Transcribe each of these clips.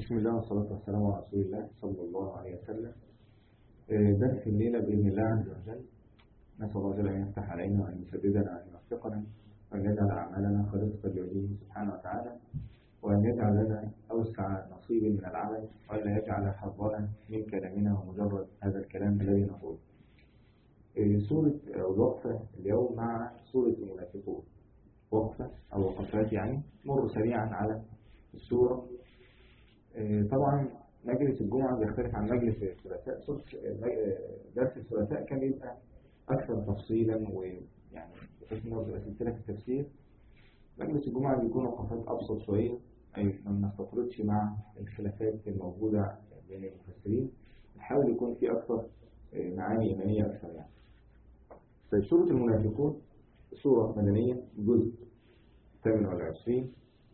بسم الله والصلاة والسلام على رسول الله صلى الله عليه وسلم. درس الليلة بإذن الله عز وجل. نسأل الله جل أن يفتح علينا وأن يسددنا وأن يوفقنا وأن يجعل أعمالنا خالصة لوجهه سبحانه وتعالى، وأن يجعل لنا أوسع نصيب من العمل، وأن لا يجعل حظنا من كلامنا ومجرد هذا الكلام الذي نقوله. سورة الوقفة اليوم مع سورة المنافقون. وقفة أو وقفات يعني مر سريعا على السورة. طبعا مجلس الجمعة بيختلف عن مجلس الثلاثاء. درس الثلاثاء كان يبقى أكثر تفصيلا، ويعني بحيث إنه بيبقى سلسلة في التفسير. مجلس الجمعة بيكون وقفات أبسط شوية، أي ما بنستطردش مع الخلافات الموجودة بين المفسرين، نحاول يكون في أكثر معاني إيمانية أكثر يعني. سورة المنافقون سورة مدنية، جزء 28.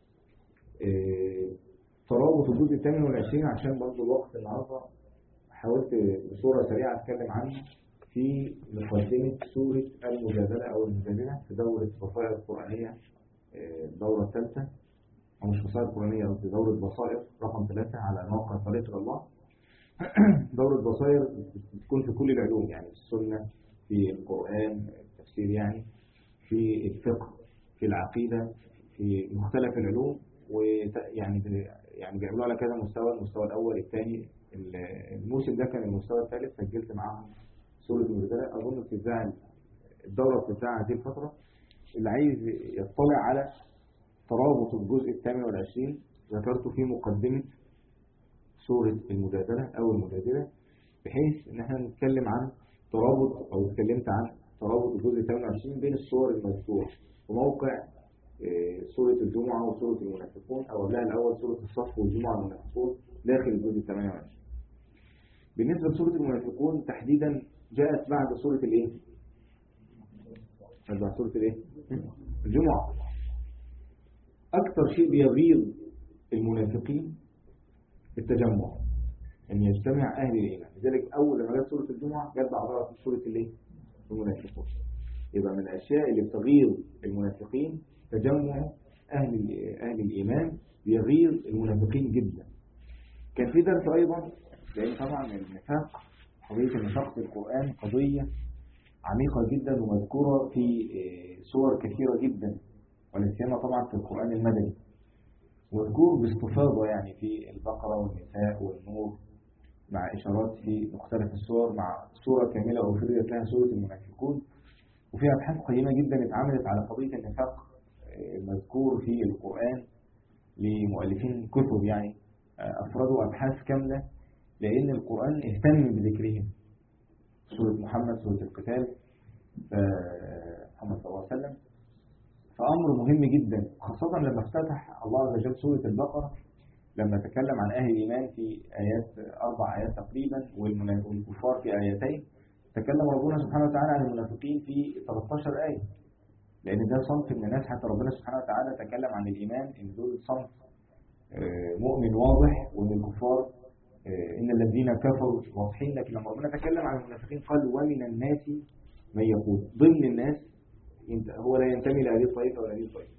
ترابط الجزء 28 عشان برضه الوقت النهارده حاولت بصورة سريعة أتكلم عنه في مقدمة سورة المجادلة أو المجادلة في دورة بصائر القرآنية، الدورة الثالثة، أو مش بصائر القرآنية، قصدي دورة بصائر رقم 3 على موقع طريق الله. دورة بصائر بتكون في كل العلوم، يعني السنة، في القرآن، التفسير يعني، في الفقه، في العقيدة، في مختلف العلوم، ويعني بيعملوا على كذا مستوى. المستوى الأول، الثاني، الموسم ده كان المستوى الثالث. سجلت معاهم سورة المجادلة، أظن بتتذاع الدورة بتتذاع هذه الفترة. اللي عايز يطلع على ترابط الجزء 28 ذكرته في مقدمة سورة المجادلة أو المجادلة، بحيث إن احنا نتكلم عن ترابط، أو اتكلمت عن ترابط الجزء 28 بين الصور المذكورة وموقع سورة الجمعة وسورة المنافقون، أو قبلها الأول سورة الصف والجمعة والمنافقون داخل الجزء 28. بالنسبة لسورة المنافقون تحديدا جاءت بعد سورة الإيه؟ بعد سورة الإيه؟ الجمعة. أكثر شيء بيغيظ المنافقين التجمع، أن يجتمع أهل الإيمان. لذلك أول لما جاءت سورة الجمعة جاءت بعدها سورة الإيه؟ المنافقون. يبقى من الأشياء اللي بتغيظ المنافقين تجمع أهل الإيمان، بيغيظ المنافقين جدا. كان في درس أيضا، لأن طبعا النفاق، قضية النفاق في القرآن قضية عميقة جدا ومذكورة في سور كثيرة جدا، والسيما طبعا في القرآن المدني، مذكور باستفاضة يعني في البقرة والنساء والنور، مع إشارات في مختلف السور، مع سورة كاملة أفردت لها سورة المنافقون. وفي أبحاث قيمة جدا اتعملت على قضية النفاق مذكور في القرآن لمؤلفين كتب، يعني أفردوا أبحاث كاملة، لأن القرآن اهتم بذكرهم. سورة محمد، سورة القتال، محمد صلى الله عليه وسلم، فأمر مهم جدا، خاصة لما افتتح الله عز وجل سورة البقرة، لما تكلم عن أهل الإيمان في آيات 4 آيات تقريبا، والكفار في آيتين. تكلم ربنا سبحانه وتعالى عن المنافقين في 13 آية، لأن ده صنف من الناس. حتى ربنا سبحانه وتعالى تكلم عن الإيمان إن دول صنف مؤمن واضح، وإن الكفار إن الذين كفروا واضحين. لكن لما ربنا تكلم عن المنافقين قال ومن الناس من يقول، ضمن الناس هو لا ينتمي لهذه الطائفة ولا هذه الطائفة.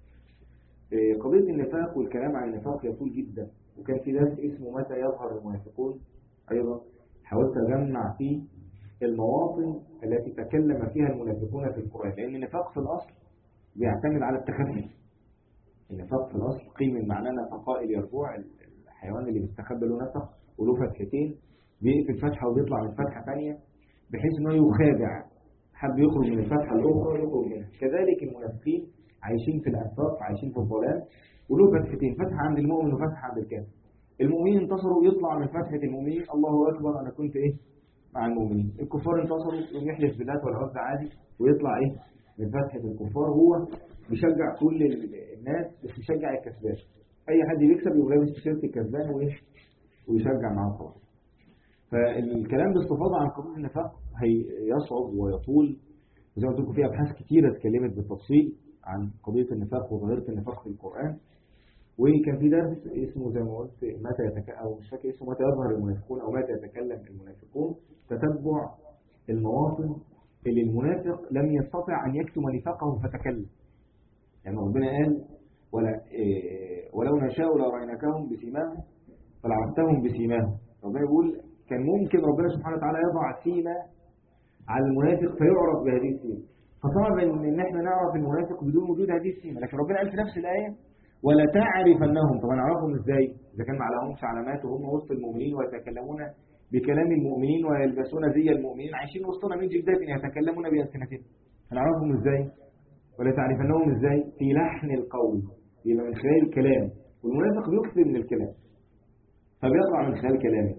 قضية النفاق والكلام عن النفاق يطول جدا، وكان في درس اسمه متى يظهر المنافقون أيضا، حاولت أجمع فيه المواطن التي تكلم فيها المنافقون في القرآن، لأن النفاق في الأصل بيعتمد على التخفي. النفاق في الأصل قيم معناه نفقاء اليربوع، الحيوان اللي بيستخبى له نفق وله فتحتين، بيقفل فتحة وبيطلع من فتحة ثانية، بحيث انه يخادع، حد يخرج من الفتحة الأخرى يخرج منها. كذلك المنافقين عايشين في الأنفاق، عايشين في الظلام، وله فتحتين، فتحة عند المؤمن وفتحة عند الكافر. المؤمنين انتصروا يطلع من فتحة المؤمنين الله أكبر أنا كنت إيه مع المؤمنين. الكفار انتصروا يوم يحلف بالله والعزى عادي ويطلع إيه من فتحة الكفار. هو بيشجع كل الناس، بس بيشجع الكسبان. أي حد بيكسب يبقى لابس تيشيرت الكسبان ويشجع معاه طبعا. فالكلام باستفاضة عن قضية النفاق هيصعب ويطول، وزي ما قلت لكم في أبحاث كتيرة اتكلمت بالتفصيل عن قضية النفاق وظاهرة النفاق في القرآن. وكان في درس اسمه زي ما قلت أو مش فاكر اسمه، متى يظهر المنافقون أو متى يتكلم المنافقون، تتبع المواطن اللي المنافق لم يستطع أن يكتم نفاقه فتكلم. يعني ربنا قال ولو نشاء لرأيناكهم بسيماهم فلعرفتهم بسيماهم. ربنا يقول كان ممكن ربنا سبحانه وتعالى يضع سيمة على المنافق فيعرف بهذه السيمة، فصعب ان احنا نعرف المنافق بدون وجود هذه السيمة. لكن ربنا قال في نفس الآية ولا تعرفنهم. طبعا نعرفهم ازاي اذا كان ما عليهمش علامات وهم وسط المؤمنين ويتكلمون بكلام المؤمنين ويلبسون زي المؤمنين، عايشين وسطنا من جدات يتكلمون بألسنتهم، هنعرفهم ازاي؟ ولا تعرفنهم ازاي؟ في لحن القول، يبقى من خلال الكلام، والمنافق بيكثر من الكلام فبيطلع من خلال كلامه.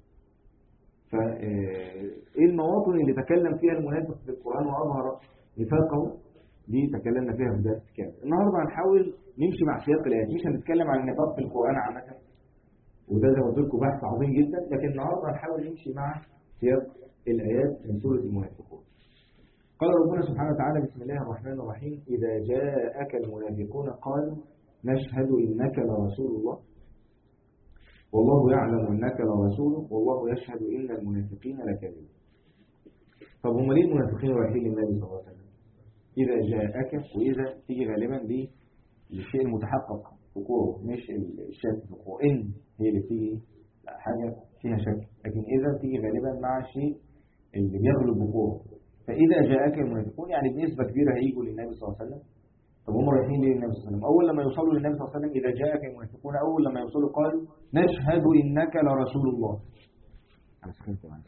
فايه المواطن اللي تكلم فيها المنافق في القرآن وأظهر نفاقه؟ دي تكلمنا فيها في درس كامل. النهارده هنحاول نمشي مع سياق الآيات، مش هنتكلم عن النفاق في القرآن عامة، وده زي ما قلت لكم بحث عظيم جدا، لكن النهارده هنحاول نمشي مع سياق الآيات من سورة المنافقون. قال ربنا سبحانه وتعالى بسم الله الرحمن الرحيم إذا جاءك المنافقون قالوا نشهد إنك لرسول الله والله يعلم إنك لرسوله والله يشهد إن المنافقين لكاذبون. طب هم ليه المنافقين رايحين للنبي صلى الله عليه وسلم؟ إذا جاءك، وإذا تيجي غالبا بالشيء المتحقق وقوعه، مش الشك في وقوعه. إن هي اللي تيجي حاجة فيها شك، لكن إذا تيجي غالبا مع الشيء اللي بيغلب وقوعه. فإذا جاءك المنافقون يعني بنسبة كبيرة هيجوا للنبي صلى الله عليه وسلم. طب هم رايحين ليه للنبي صلى الله عليه وسلم؟ أول لما يوصلوا للنبي صلى الله عليه وسلم إذا جاءك المنافقون، أول لما يوصلوا قالوا نشهد إنك لرسول الله. أنا سخنت معاك.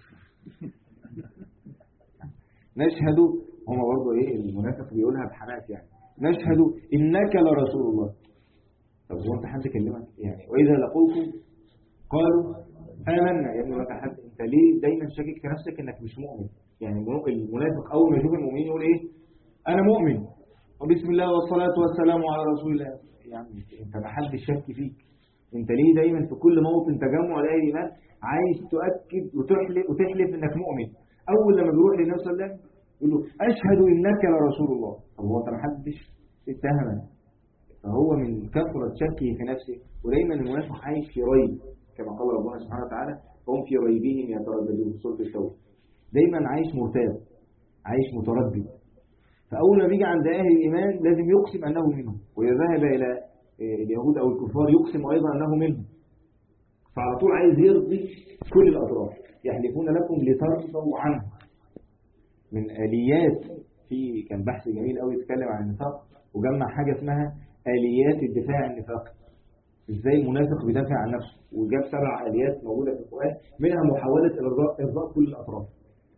نشهد، هم برضه إيه المنافق بيقولها بحماس يعني، نشهد إنك لرسول الله. طب هو أنت حد كلمك يعني؟ وإذا لقوكم قالوا آمنا. يا ابني ما حد، أنت ليه دايما شاكك في نفسك إنك مش مؤمن؟ يعني المنافق أول ما يشوف المؤمنين يقول إيه؟ أنا مؤمن وبسم الله والصلاة والسلام على رسول الله. يعني أنت ما حدش شك فيك، أنت ليه دايما في كل موطن تجمع لأهل الإيمان عايز تؤكد وتحلف إنك مؤمن؟ أول لما بيروح للنبي صلى الله عليه وسلم يقول له أشهد إنك لرسول الله. طب هو أنت ما حدش اتهمك؟ فهو من كثرة شكه في نفسه. ودايما المنافق عايش في ريب كما قال ربنا سبحانه وتعالى هم في ريبهم يترددون في سورة التوبة. دايما عايش مرتاب، عايش متردد. فأول ما بيجي عند أهل الإيمان لازم يقسم أنه منهم، وإذا ذهب إلى اليهود أو الكفار يقسم أيضا أنه منهم. فعلى طول عايز يرضي كل الأطراف. يحلفون لكم لترضوا عنه. من آليات، في كان بحث جميل قوي يتكلم عن النفاق وجمع حاجة اسمها آليات الدفاع النفاقي، ازاي المنافق بيدافع عن نفسه، وجاب 7 آليات موجودة في القرآن، منها محاولة إرضاء كل الأطراف.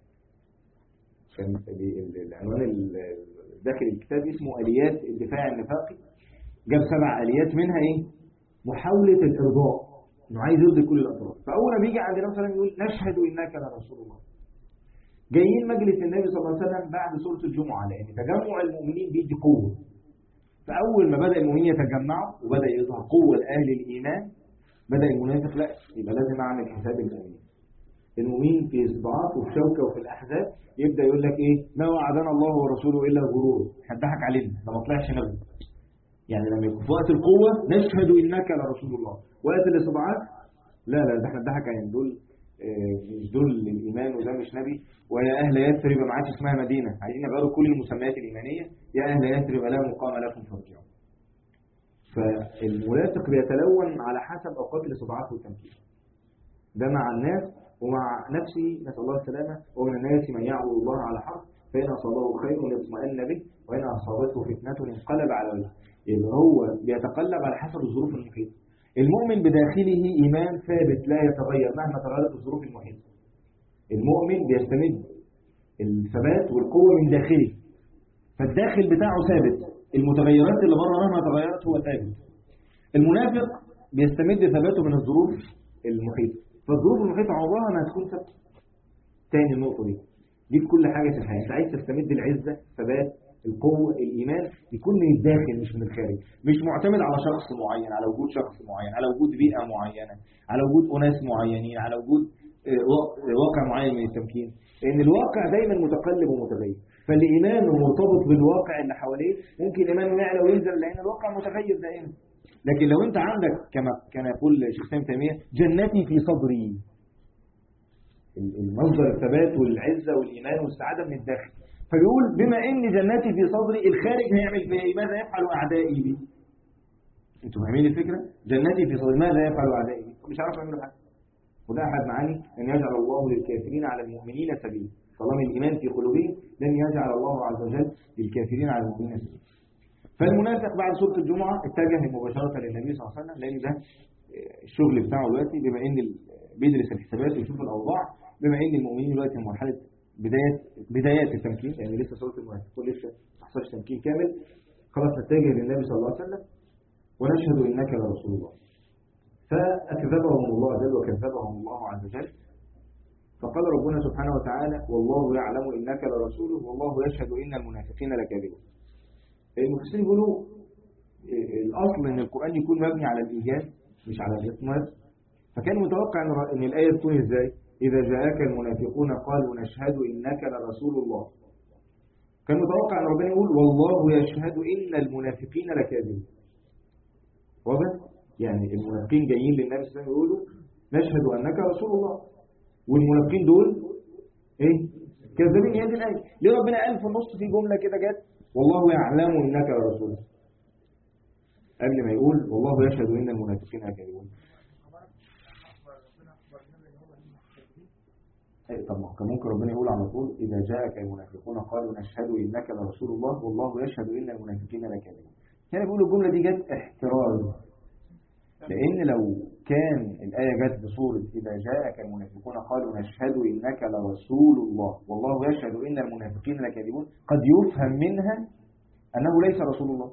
كان العنوان داخل الكتاب اسمه آليات الدفاع النفاقي، جاب 7 آليات منها ايه؟ محاولة الإرضاء، انه عايز يرضي كل الأطراف. فأول ما بيجي عند النبي صلى الله عليه وسلم يقول نشهد إنك لرسول الله. جايين مجلس النبي صلى الله عليه وسلم بعد سورة الجمعة، لأن تجمع المؤمنين بيدي قوة. فأول ما بدأ المؤمنين يتجمعوا وبدأ يظهر قوة لأهل الإيمان، بدأ المنافق لا يبقى لازم أعمل حساب المؤمنين. المؤمنين في صداعات وفي شوكة وفي الأحزاب يبدأ يقول لك إيه؟ ما وعدنا الله ورسوله إلا غرور، هتضحك علينا ده ما طلعش نبي. يعني لما يكون في وقت القوة نشهد إنك لرسول الله، وقت الصداعات لا ده احنا نضحك علينا، دول مش دول الإيمان وده مش نبي. ويا أهل يثرب ما عادش اسمها مدينة، عايزين يغيروا كل المسميات الإيمانية، يا أهل يثرب لا مقام لكم فارجعوا. فالمنافق بيتلون على حسب أوقات الاستضعاف والتمكين، ده مع الناس ومع نفسه، نسأل الله السلامة. ومن الناس من يعبد الله على حق فإن أصابه خير يطمئن به وإن أصابته فتنة انقلب على وجهه. يبقى هو بيتقلب على حسب الظروف المحيطة. المؤمن بداخله إيمان ثابت لا يتغير مهما تغيرت الظروف المحيطة. المؤمن بيستمد الثبات والقوة من داخله، فالداخل بتاعه ثابت، المتغيرات اللي بره مهما تغيرت هو ثابت. المنافق بيستمد ثباته من الظروف المحيطة، فالظروف المحيطة عمرها ما هتكون ثابتة. تاني النقطة دي في كل حاجة في الحياة. انت عايز تستمد العزة، ثبات، القوة، الإيمان، يكون من الداخل مش من الخارج، مش معتمد على شخص معين، على وجود شخص معين، على وجود بيئة معينة، على وجود أناس معينين، على وجود واقع معين من التمكين. لأن الواقع دايما متقلب ومتغير، فالإيمان مرتبط بالواقع اللي حواليه. ممكن الإيمان يعلى وينزل لأن الواقع متغير دائما. لكن لو أنت عندك كما كان يقول شيخ ابن تيمية جنتي في صدري، المصدر الثبات والعزة والإيمان والسعادة من الداخل. فيقول بما إن جنتي في صدري، الخارج هيعمل فيها إيه؟ ماذا يفعل أعدائي بي؟ أنتم فاهمين الفكرة؟ جنتي في صدري، ماذا يفعل أعدائي بي؟ مش عارف يعملوا حاجه. وده احد معاني ان يجعل الله للكافرين على المؤمنين سبيلا. طالما الايمان في قلوبهم لن يجعل الله عز وجل للكافرين على المؤمنين سبيلا. فالمنافق بعد سوره الجمعه اتجه مباشره للنبي صلى الله عليه وسلم، لان ده الشغل بتاعه دلوقتي، بما ان بيدرس الحسابات ويشوف الاوضاع، بما ان المؤمنين دلوقتي في مرحله بدايات التمكين، يعني لسه سوره المنافقون لسه ما حصلش تمكين كامل. خلاص نتجه للنبي صلى الله عليه وسلم ونشهد انك لرسول الله. فاكذبهم الله جل وكذبهم الله عز وجل. فقال ربنا سبحانه وتعالى: والله يعلم انك لرسوله والله يشهد ان المنافقين لكاذبون. المفسرين يقولوا الاصل ان القران يكون مبني على الايجاب مش على الاطمئنان. فكان متوقع ان الايه تكون ازاي؟ اذا جاءك المنافقون قالوا نشهد انك لرسول الله. كان متوقع ان ربنا يقول: والله يشهد ان المنافقين لكاذبون. واضح؟ يعني المنافقين جايين للنبي صلى الله عليه وسلم يقولوا نشهد انك رسول الله، والمنافقين دول ايه؟ كاذبين. هذه الايه ليه ربنا قال في النص في جمله كده جت والله يعلم انك لرسول، قبل ما يقول والله يشهد ان المنافقين لكاذبون؟ طب ما كان ممكن ربنا يقول على طول: اذا جاءك المنافقون قالوا نشهد انك لرسول الله والله يشهد ان المنافقين لكاذبون. هنا بيقولوا الجمله دي جت احتراز، لان لو كان الايه جت بصوره اذا جاءك المنافقون قالوا نشهد انك لرسول الله والله يشهد ان المنافقين لكاذبون، قد يفهم منها انه ليس رسول الله.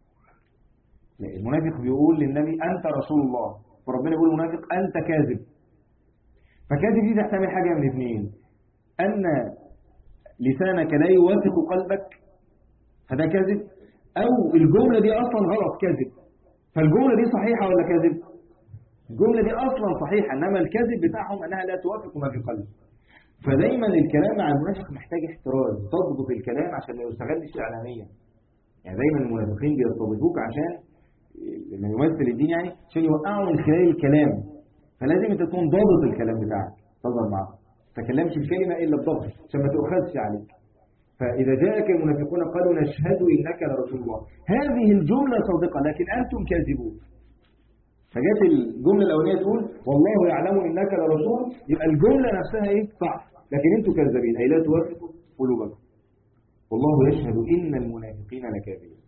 المنافق بيقول للنبي انت رسول الله، فربنا يقول المنافق انت كاذب. فكاذب دي تحتمل حاجه من اثنين: ان لسانك لا يوافق قلبك فده كاذب، او الجمله دي اصلا غلط كاذب. فالجمله دي صحيحه ولا كاذب؟ الجمله دي اصلا صحيحه، انما الكاذب بتاعهم انها لا توافق ما في قلبك. فدايما الكلام مع المنافق محتاج احتراز، تضبط الكلام عشان ما يستغلش اعلاميا. يعني دايما المنافقين بيرتبطوك عشان لما يمثل الدين، يعني عشان يوقعوا من خلال الكلام. فلازم انت تكون ضابط الكلام بتاعك، تظهر معه ما تتكلمش الكلمه الا بضبط عشان ما تؤخذش عليك. فاذا جاءك المنافقون قالوا نشهد انك لرسول الله، هذه الجمله صادقه لكن انتم كاذبون. فجت الجمله الاولانيه تقول والله يعلم انك لرسول، يبقى الجمله نفسها ايه؟ صح، لكن انتم كاذبين اي لا توافقوا قلوبكم. والله يشهد ان المنافقين لكاذبون.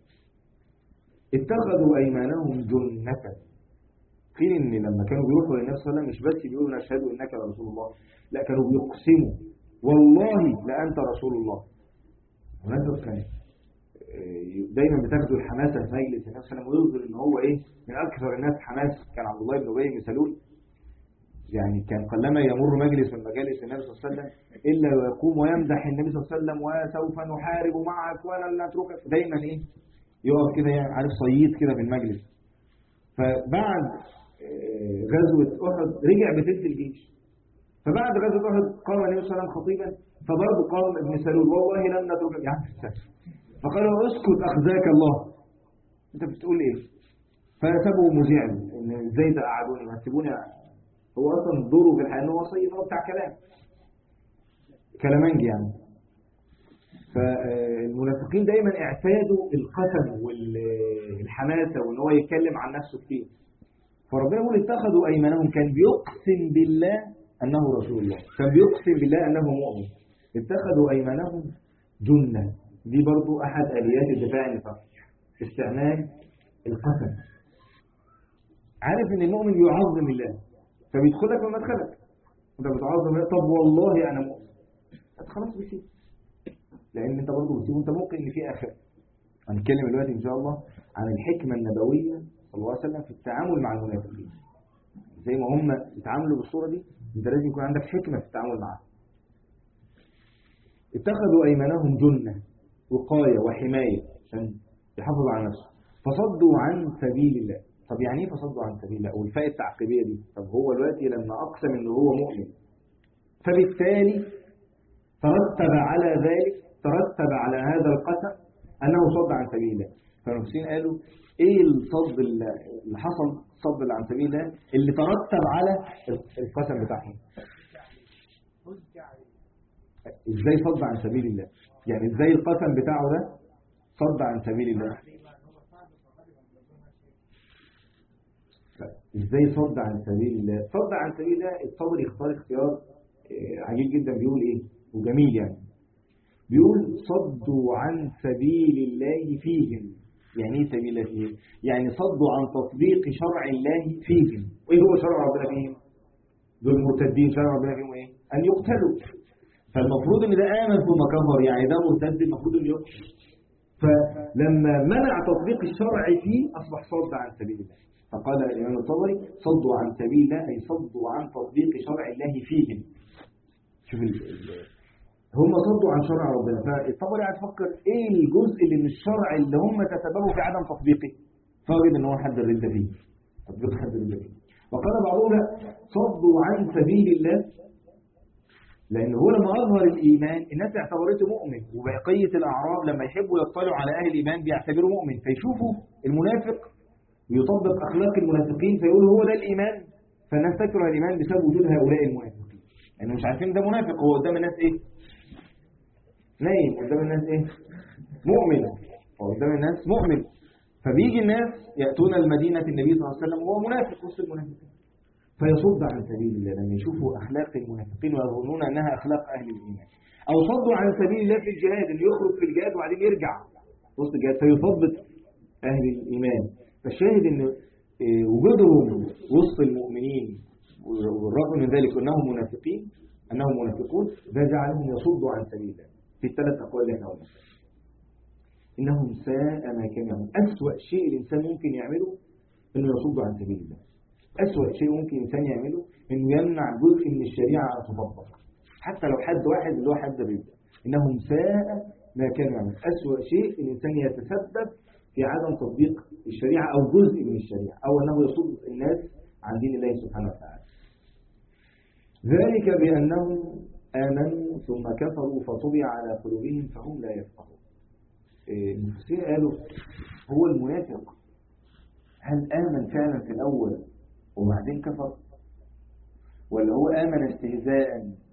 اتخذوا ايمانهم جنة. قيل ان لما كانوا بيروحوا للنبي صلى الله عليه وسلم مش بس بيقولوا نشهد انك لرسول الله، لا كانوا بيقسموا والله لانت رسول الله. الناس كان دايما بتاخدوا الحماسه في مجلس النبي صلى الله عليه وسلم ويظهر ان هو ايه؟ من اكثر الناس حماس. كان عبد الله بن ابي بن سلول يعني كان قلما يمر مجلس من مجالس النبي صلى الله عليه وسلم الا ويقوم ويمدح النبي صلى الله عليه وسلم وسوف نحارب معك ولن نتركك. دايما ايه؟ يقف كده يعني عارف صييد كده في المجلس. فبعد غزوه احد رجع بثلث الجيش. فبعد غزوه احد قام النبي صلى الله عليه وسلم خطيبا، فبرضه قام ابن سلول والله لن نتركك يعني. فقال له اسكت اخزاك الله، انت بتقول ايه؟ فسابه مذيعا ان ازاي تقعدوني ما تسيبوني. هو اصلا دوره في الحياه ان هو صيد، هو بتاع كلامنجي يعني. فالمنافقين دايما اعتادوا القسم والحماسه وان هو يتكلم عن نفسه كتير. فربنا يقول اتخذوا ايمانهم، كان بيقسم بالله انه رسول الله، كان بيقسم بالله انه مؤمن. اتخذوا ايمانهم جنة. دي برضو احد اليات الدفاع عن النفاق، استعمال القسم. عارف ان المؤمن يعظم الله فبيدخلك من مدخلك، انت بتعظم الله. طب والله انا مؤمن، خلاص بيسيب، لان انت برضو بتسيب. انت ممكن ان في اخر هنتكلم دلوقتي ان شاء الله عن الحكمه النبويه صلى الله عليه وسلم في التعامل مع المنافقين. زي ما هم يتعاملوا بالصوره دي، انت لازم يكون عندك حكمه في التعامل معاهم. اتخذوا ايمانهم جنه، وقايه وحمايه عشان يحافظوا على نفسه. فصدوا عن سبيل الله. طب يعني ايه فصدوا عن سبيل الله؟ والفاء التعقيبيه دي، طب هو دلوقتي لما اقسم ان هو مؤمن فبالتالي ترتب على ذلك، ترتب على هذا القسم انه صد عن سبيل الله. فالمفسرين قالوا ايه الصد اللي حصل، الصد اللي عن سبيل الله اللي ترتب على القسم بتاعهم؟ ازاي صد عن سبيل الله؟ يعني ازاي القسم بتاعه ده صد عن سبيل الله؟ ازاي صد عن سبيل الله؟ صد عن سبيل الله الطبري اختار اختيار عجيب جدا، بيقول ايه وجميل يعني، بيقول صدوا عن سبيل الله فيهم. يعني ايه سبيل الله فيهم؟ يعني صدوا عن تطبيق شرع الله فيهم. وايه هو شرع ربنا فيهم؟ دول المرتدين شرع ربنا فيهم ايه؟ ان يقتلوا. فالمفروض ان ده امن ثم كفر، يعني ده مرتد المفروض انه يقتل. فلما منع تطبيق الشرع فيه اصبح صد عن سبيل الله. فقال الامام الطبري صدوا عن سبيل الله اي صدوا عن تطبيق شرع الله فيهم. شوف هم صدوا عن شرع ربنا. فالطبري قاعد يفكر ايه الجزء اللي من الشرع اللي هم تسببوا في عدم تطبيقه، فوجد ان هو حد الردة فيه، تطبيق حد الردة فيه. وقال بعضهم لا، صدوا عن سبيل الله لان هو لما اظهر الايمان الناس اعتبرته مؤمن، وبقيه الاعراب لما يحبوا يطلعوا على اهل الايمان بيعتبروه مؤمن، فيشوفوا المنافق ويطبق اخلاق المنافقين فيقولوا هو ده الايمان، فالناس تكره الايمان بسبب وجود هؤلاء المنافقين، لانه مش عارفين ده منافق، هو قدام الناس ايه؟ نايم، قدام الناس ايه؟ مؤمن، وقدام الناس مؤمن. فبيجي الناس يأتون المدينة النبي صلى الله عليه وسلم وهو منافق وسط المنافقين، فيصد عن سبيل الله لما يشوفوا أخلاق المنافقين ويظنون أنها أخلاق أهل الإيمان. أو صدوا عن سبيل الله في الجهاد، اللي يخرج في الجهاد وبعدين يرجع وسط الجهاد فيثبت أهل الإيمان. فالشاهد أن وجودهم وسط المؤمنين والرغم من ذلك أنهم منافقون ده جعلهم يصدوا عن سبيل الله. في الثلاث أقوال اللي احنا قلنا إنهم ساء ما كانوا يعملون. أسوأ شيء الإنسان ممكن يعمله إنه يصد عن سبيل الله. أسوأ شيء ممكن الإنسان يعمله إنه يمنع جزء من الشريعة أن تطبق، حتى لو حد واحد اللي هو حد بيبدأ. إنهم ساء ما كانوا يعملون. أسوأ شيء الإنسان يتسبب في عدم تطبيق الشريعة أو جزء من الشريعة، أو أنه يصد الناس عن دين الله سبحانه وتعالى. ذلك بأنهم آمنوا ثم كفروا فطبع على قلوبهم فهم لا يفقهون. المفسرين قالوا هو المنافق هل آمن فعلا في الأول وبعدين كفر، ولا هو آمن استهزاء،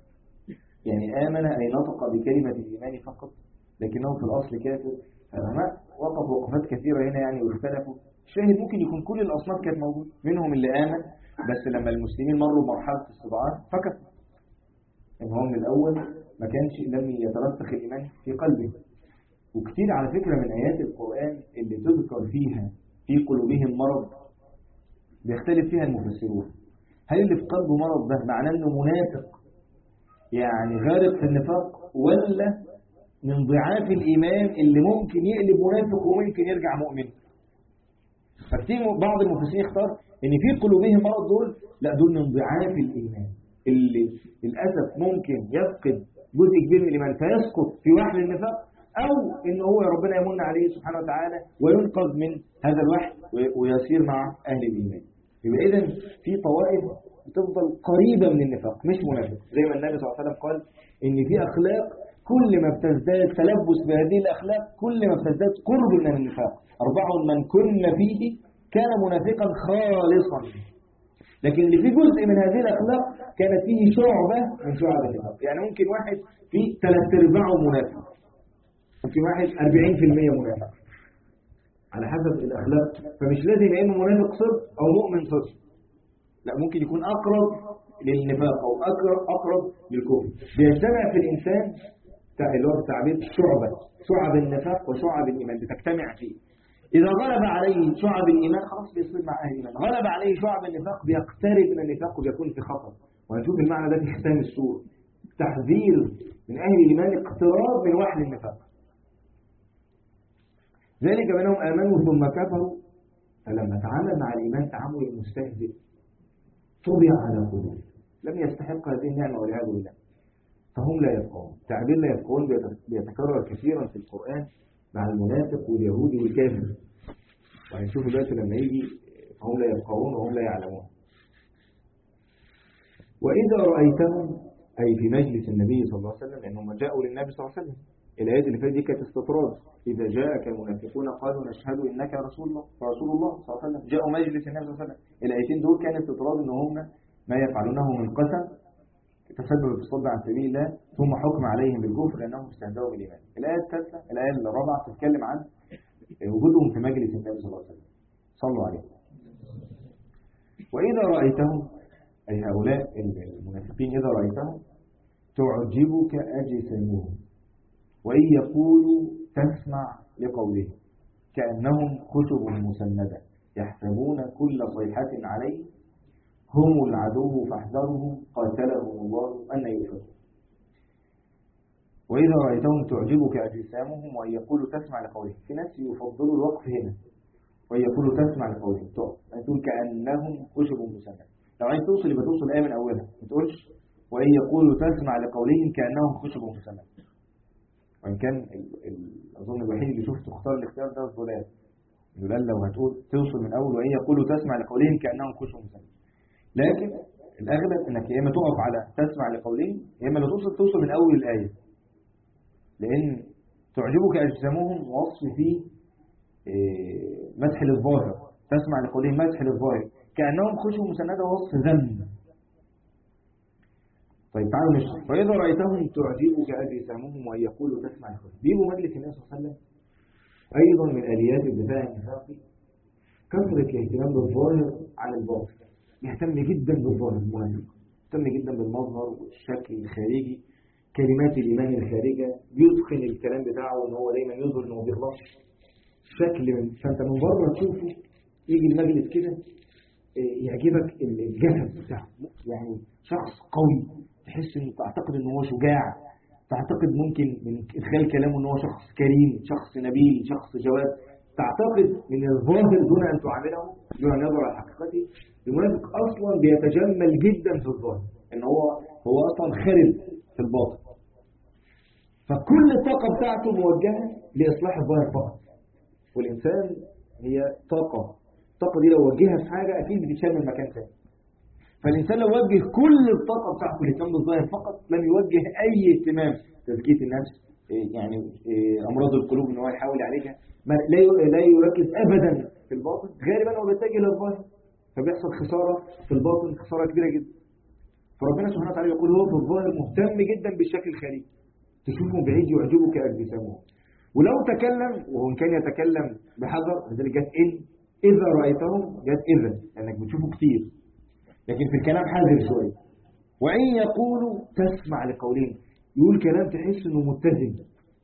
يعني آمن أي نطق بكلمة الإيمان فقط لكنه في الأصل كافر. العلماء وقفوا وقفات كثيرة هنا يعني واختلفوا. الشاهد ممكن يكون كل الأصناف كانت موجودة، منهم اللي آمن بس لما المسلمين مروا بمرحلة استضعاف فكفر، إن هو من الأول ما كانش لم يترسخ الإيمان في قلبه. وكتير على فكرة من آيات القرآن اللي تذكر فيها في قلوبهم مرض بيختلف فيها المفسرون. هل اللي في قلبه مرض ده معناه انه منافق يعني غارق في النفاق، ولا من ضعاف الإيمان اللي ممكن يقلب منافق وممكن يرجع مؤمن؟ فكتير بعض المفسرين اختار ان في قلوبهم مرض دول لا، دول من ضعاف الإيمان اللي للأسف ممكن يفقد جزء كبير من الإيمان فيسقط في وحل النفاق، أو إن هو ربنا يمن عليه سبحانه وتعالى وينقذ من هذا الوحل ويسير مع أهل الإيمان. يبقى إذن في طوائف بتفضل قريبة من النفاق مش منافق، زي ما النبي صلى الله عليه وسلم قال إن في أخلاق كل ما بتزداد تلبس بهذه الأخلاق كل ما بتزداد قرب من النفاق. 4 من كن فيه كان منافقا خالصا. لكن اللي فيه جزء من هذه الأخلاق كانت فيه شعبة من شعب النفاق. يعني ممكن واحد فيه 3/4 منافق، ممكن واحد 40% منافق على حسب الأخلاق. فمش لازم يبقى إنه منافق صدق أو مؤمن صدق، لا، ممكن يكون أقرب للنفاق أو أقرب للكفر. بيجتمع في الإنسان اللي هو تعبير شعب النفاق وشعب الإيمان بتجتمع فيه. إذا غلب عليه شعب الإيمان خلاص بيصير مع أهل الإيمان، غلب عليه شعب النفاق بيقترب من النفاق وبيكون في خطر. وهنشوف المعنى ده في ختام السورة، تحذير من أهل الإيمان اقتراب من وحل النفاق. ذلك بأنهم آمنوا ثم كفروا فلما تعامل مع الإيمان تعامل المستهزئ طبع على قلوبهم، لم يستحق هذه النعمة والعياذ بالله فهم لا يفقهون. تعبير لا يفقهون بيتكرر كثيرا في القرآن مع المنافق واليهودي والكافر، وهنشوف دلوقتي لما يجي فهم لا يفقهون وهم لا يعلمون. وإذا رأيتهم أي في مجلس النبي صلى الله عليه وسلم، لأنهم جاءوا للنبي صلى الله عليه وسلم. الآيات اللي فاتت دي كانت استطراد، إذا جاءك المنافقون قالوا نشهد إنك رسول الله صلى الله عليه وسلم. جاءوا مجلس النبي صلى الله عليه وسلم. الآيتين دول كانت استطراد إن هم ما يفعلونه من قسم تسبب في الصد عن سبيل الله ثم حكم عليهم بالكفر لأنهم استهزأوا بالإيمان. الآية الثالثة الآية الرابعة تتكلم عن وجودهم في مجلس النبي صلى الله عليه وسلم. صلوا عليه. وإذا رأيتهم، أي هؤلاء المنافقين، إذا رأيتهم تعجبك أجسامهم وإن يقولوا تسمع لقولهم كأنهم خشب مسندة يحسبون كل صيحة عليه هم العدو فاحذرهم قاتلهم الله أن يؤفكون. وإذا رأيتهم تعجبك أجسامهم وإن يقولوا تسمع لقولهم. في ناس يفضلوا الوقف هنا، وإن يقولوا تسمع لقولهم تقول كأنهم خشب مسندة. لو عايز توصل يبقى توصل الآية من أولها، ما تقولش وإن يقولوا تسمع لقولهم كأنهم خشب مسندة. وإن كان أظن الوحيد اللي شفته اختار الاختيار ده الظلال، يقول لو هتقول توصل من أول وإن يقولوا تسمع لقولهم كأنهم خشب مسندة. لكن الأغلب إنك يا إما تقف على تسمع لقولهم يا إما لو توصل من أول الآية، لأن تعجبك أجسامهم وصف فيه مسح للظاهر، تسمع لقولهم مسح للظاهر، كأنهم خشب مسندة وصف ذم. طيب تعالوا نشرح. وإذا رأيتهم تعجبك أجسامهم وإن يقولوا تسمع لقولهم. بيجوا مجلس النبي صلى الله عليه وسلم أيضا من آليات الدفاع النفاقي كثرة الاهتمام بالظاهر عن الباطن. يهتم جدا بالظاهر، المنافق يهتم جدا بالمظهر والشكل الخارجي، كلمات الإيمان الخارجة، يتقن الكلام بتاعه ان هو دايما يظهر انه ما بيغلطش. شكل فانت من بره تشوفه يجي المجلس كده يعجبك الجسد بتاعه، يعني شخص قوي تحس انه تعتقد انه هو شجاع، تعتقد ممكن من خلال كلامه انه هو شخص كريم، شخص نبيل، شخص جواد، تعتقد من الظاهر دون ان تعامله دون ان يظهر على حقيقته. المنافق اصلا بيتجمل جدا في الظاهر، ان هو اصلا خرب في الباطن، فكل الطاقة بتاعته موجهة لإصلاح الظاهر فقط. والإنسان هي طاقة، الطاقة دي لو وجهها في حاجة أكيد بتتشال من مكان ثاني. فالإنسان لو وجه كل الطاقة بتاعته للاهتمام بالظاهر فقط لم يوجه أي اهتمام تزكية النفس، يعني أمراض القلوب إن هو يحاول يعالجها، لا يركز أبدا في الباطن، غالبا هو بيتجه للظاهر فبيحصل خسارة في الباطن، خسارة كبيرة جدا. فربنا سبحانه وتعالى يقول هو في الظاهر مهتم جدا بالشكل الخارجي، تشوفهم بعيد يعجبك أجسامهم. ولو تكلم وهو كان يتكلم بحذر، لذلك جت إذا رأيتهم جت إذا، لأنك بتشوفه كتير، لكن في الكلام حذر شوية. وإن يقولوا تسمع لقولهم، يقول كلام تحس إنه متزن،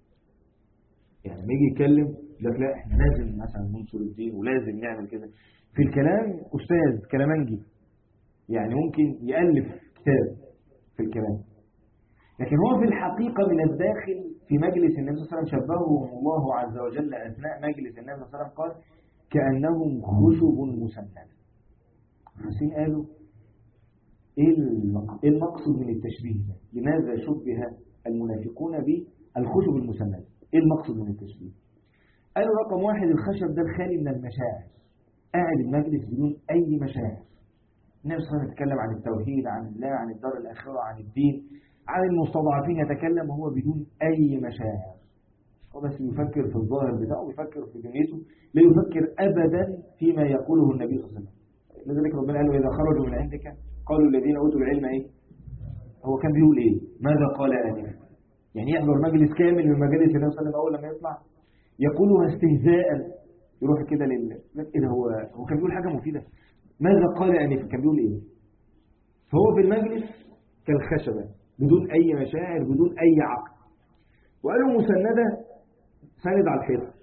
يعني ما يجي يتكلم لك لا احنا لازم مثلا ننصر الدين ولازم نعمل كده. في الكلام أستاذ كلامنجي، يعني ممكن يألف كتاب في الكلام، لكن هو في الحقيقة من الداخل في مجلس النبي صلى الله عليه وسلم شبهه الله عز وجل أثناء مجلس النبي صلى الله عليه وسلم قال كأنهم خشب مسندة. المفسرين قالوا إيه المقصود من التشبيه ده؟ لماذا شبه المنافقون بالخشب المسندة؟ إيه المقصود من التشبيه؟ قالوا رقم واحد الخشب ده الخالي من المشاعر، قاعد المجلس بدون أي مشاعر. النبي صلى الله عليه وسلم يتكلم عن التوحيد، عن الله، عن الدار الآخرة، عن الدين، عن المستضعفين، يتكلم وهو بدون أي مشاعر، هو بس يفكر في الظاهر بتاعه، يفكر في دنيته، لا يفكر أبدا فيما يقوله النبي صلى الله عليه وسلم. لذلك ربنا قال إذا خرجوا من عندك قالوا الذين أوتوا العلم إيه؟ هو كان بيقول إيه؟ ماذا قال آنفا؟ يعني يحضر مجلس كامل من مجالس النبي صلى الله عليه وسلم، أول لما يطلع يقولها استهزاء، يروح كده إذا هو كان بيقول حاجة مفيدة. ماذا قال آنفا؟ كان بيقول إيه؟ فهو في المجلس كالخشبة بدون أي مشاعر، بدون أي عقل. وقالوا مسندة سند على الحيط.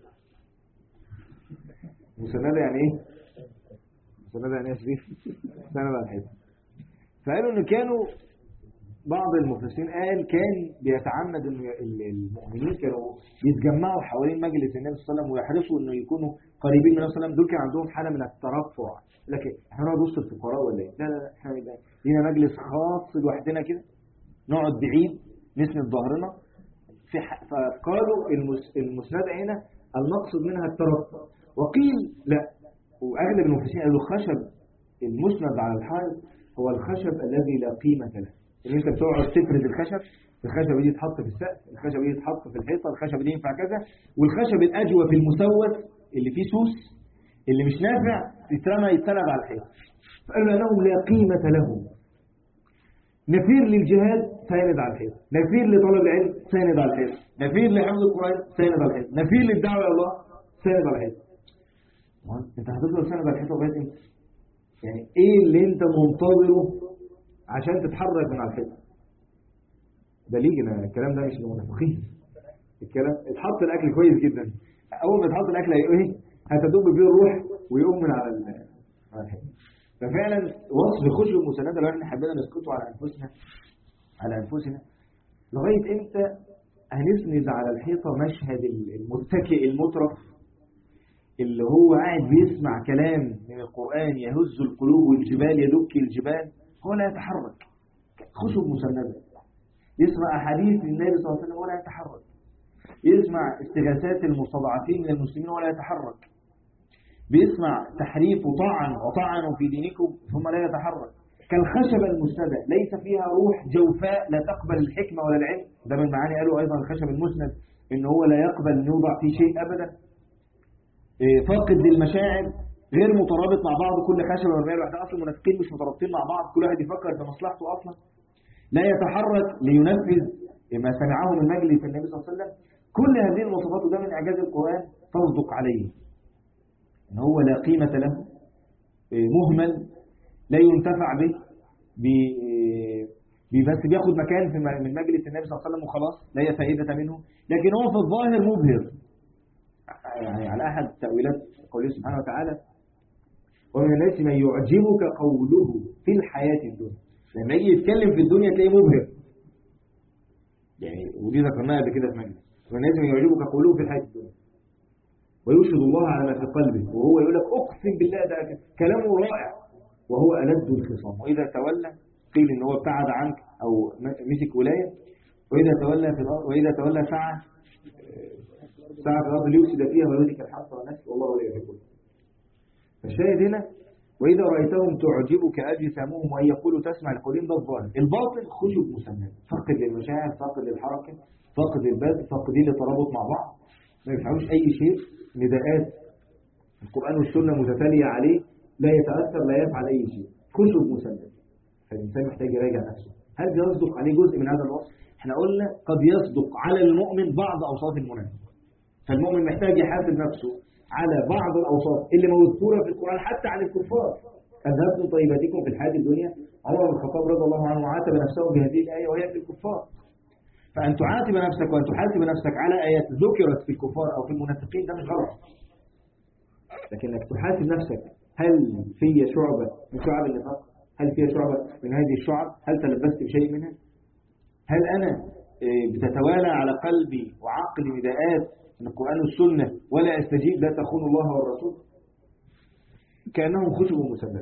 مسندة يعني إيه؟ مسندة يعني إيه يا شريف؟ سند على الحيط. فقالوا إن كانوا بعض المفسرين قال كان بيتعمد إن المؤمنين كانوا يتجمعوا حوالين مجلس النبي صلى الله عليه وسلم ويحرصوا إنه يكونوا قريبين من النبي صلى الله عليه وسلم. دول كان عندهم حالة من الترفع، لكن إحنا نقعد وسط الفقراء ولا إيه؟ لا إحنا لينا مجلس خاص لوحدنا كده، نقعد بعيد نسند ظهرنا. فقالوا المسندة هنا المقصد منها الترفع. وقيل لا، وأغلب المفسرين قالوا الخشب المسند على الحائط هو الخشب الذي لا قيمة له، ان انت بتقعد تفرد الخشب دي تتحط في السقف، الخشب دي تتحط في الحيطه، الخشب دي ينفع كذا، والخشب الاجوف المسوس اللي فيه سوس اللي مش نافع يتسند على الحيطه. فقالوا انهم لا قيمه لهم. نفير للجهاد ساند على الحيطه، نفير لطلب العلم ساند على الحيطه، نفير لحفظ القران ساند على الحيطه، نفير للدعوه الى الله ساند على الحيطه. انت هتفضل ساند على الحيطه لغايه امتى؟ يعني ايه اللي انت منتظره عشان تتحرك من على الحيطه؟ بليغنا الكلام ده مش للمنافقين. الكلام اتحط الاكل كويس جدا، اول ما يتحط الاكل ايه هتدوب بيه الروح ويقوم من على الحيطه. ففعلا وصف خشوع المسانده لو احنا حبينا نسكته على انفسنا لغايه امتى هنسند على الحيطه مشهد المتكئ المترف اللي هو قاعد بيسمع كلام من القرآن يهز القلوب والجبال يدك الجبال، هو لا يتحرك، خشب مسندة. يسمع أحاديث النبي صلى الله عليه وسلم ولا يتحرك، يسمع استغاثات المستضعفين من المسلمين ولا يتحرك، بيسمع تحريف وطعن في دينكم ثم لا يتحرك. كالخشبة المسندة ليس فيها روح جوفاء لا تقبل الحكمة ولا العلم. ده من معاني قالوا أيضا الخشب المسند إن هو لا يقبل أن يوضع فيه شيء أبدا. فاقد للمشاعر، غير مترابط مع بعض، كل خشبة والرئة الواحدة. أصلا المنافقين مش مترابطين مع بعض، كل واحد يفكر بمصلحته أصلا. لا يتحرك لينفذ ما سمعه من مجلس النبي صلى الله عليه وسلم. كل هذه المواصفات وده من إعجاز القرآن تصدق عليه إن هو لا قيمة له، مهمل، لا ينتفع به، بس بياخد مكان من مجلس النبي صلى الله عليه وسلم وخلاص، لا فائدة منه. لكن هو في الظاهر مبهر، يعني على أحد تأويلات قوله سبحانه وتعالى ومن الناس من يعجبك قوله في الحياة الدنيا. لما يجي يتكلم في الدنيا تلاقيه مبهر، يعني ودي ذكرناها قبل كده في مجلس. ومن الناس من يعجبك قوله في الحياة الدنيا ويشهد الله على ما في قلبه، وهو يقول لك أقسم بالله ده كلامه رائع، وهو ألد الخصام. وإذا تولى قيل إن هو ابتعد عنك أو مسك ولاية. وإذا تولى سعى في الأرض ليفسد فيها ويهلك الحرث والنسل والله لا يحب المفسدين. فالشاهد هنا وإذا رأيتهم تعجبك أجسامهم وأن يقولوا تسمع لقولهم، ده الظاهر. الباطن خشب مسند، فاقد للمشاعر، فاقد للحركة، فاقد للبذل، فاقدين للترابط مع بعض، ما يفعلوش أي شيء. نداءات القرآن والسنة متتالية عليه، لا يتأثر، لا يفعل أي شيء، خشب مسند. فالإنسان محتاج يراجع نفسه، هل يصدق عليه جزء من هذا الوصف؟ احنا قلنا قد يصدق على المؤمن بعض أوصاف المنافق، فالمؤمن محتاج يحاسب نفسه على بعض الأوصاف اللي مذكورة في القرآن حتى عن الكفار. أذهبتم طيباتكم في الحياة الدنيا. عمر بن الخطاب رضي الله عنه عاتب نفسه بهذه الآية وهي في الكفار. فأن تعاتب نفسك وأن تحاسب نفسك على آيات ذكرت في الكفار أو في المنافقين ده مش غلط، لكن انك تحاسب نفسك هل في شعبة من شعب النفاق؟ هل فيها شعبة من هذه الشعب؟ هل تلبست بشيء منها؟ هل أنا بتتوالى على قلبي وعقلي نداءات من القرآن والسنة ولا أستجيب؟ لا تخون الله والرسول. كأنهم خشب مسدد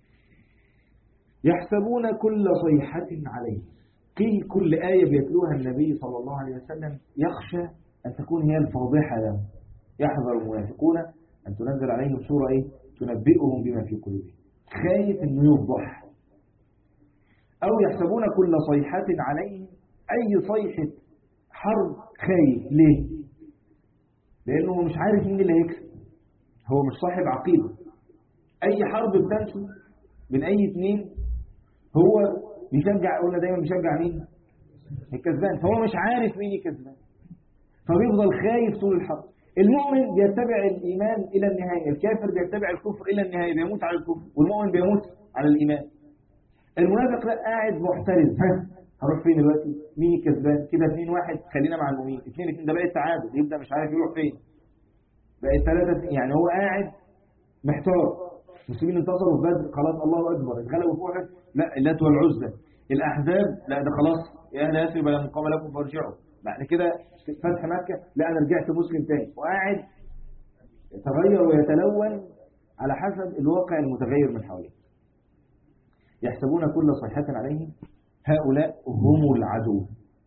يحسبون كل صيحة عليه. كل آية بيتلوها النبي صلى الله عليه وسلم يخشى أن تكون هي الفاضحة له. يحذر المنافقون أن تنزل عليهم سورة تنبئهم بما في قلوبهم، خايف أنه يفضح. أو يحسبون كل صيحة عليه، أي صيحة حرب خايف. ليه؟ لأنه مش عارف مين اللي هيكسب، هو مش صاحب عقيدة. أي حرب بتنشو من أي اثنين هو بيشجع، قلنا دايما بيشجع مين؟ الكسبان، فهو مش عارف مين الكسبان، فبيفضل خايف طول الحرب. المؤمن بيتبع الإيمان إلى النهاية، الكافر بيتبع الكفر إلى النهاية، بيموت على الكفر، والمؤمن بيموت على الإيمان. المنافق لا، قاعد محترز، هروح فين دلوقتي؟ مين الكسبان؟ كده 2-1 خلينا مع المؤمنين، 2-2 ده بقى التعادل، يبدأ مش عارف يروح فين، بقى 3، يعني هو قاعد محتار. المسلمين انتصروا في بدر، خلاص الله أكبر، اتغلبوا في أحد، لا اللات والعزى. الأحزاب، لا ده خلاص يا أهل يثرب لا مقام لكم فارجعوا. بعد كده فتح مكة، لا أنا رجعت مسلم تاني، وقاعد يتغير ويتلون على حسب الواقع المتغير من حواليه. يحسبون كل صيحة عليهم، هؤلاء هم العدو.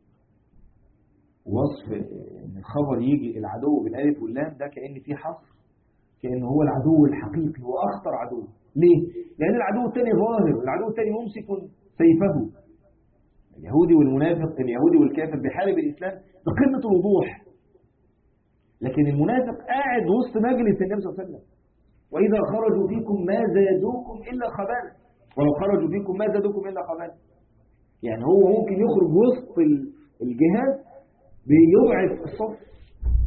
وصف ان الخبر يجي العدو بالالف واللام ده كأن في حصر، كأنه هو العدو الحقيقي وأخطر عدو. ليه؟ لأن العدو الثاني ظاهر، العدو الثاني ممسك سيفه. اليهودي والمنافق، اليهودي والكافر بيحارب الإسلام بقمة الوضوح، لكن المنافق قاعد وسط مجلس النبي صلى الله عليه وسلم. وإذا خرجوا فيكم ما زادوكم إلا خبالا، ولو خرجوا فيكم ما زادوكم إلا خبالا. يعني هو ممكن يخرج وسط الجهاد بيضعف الصف،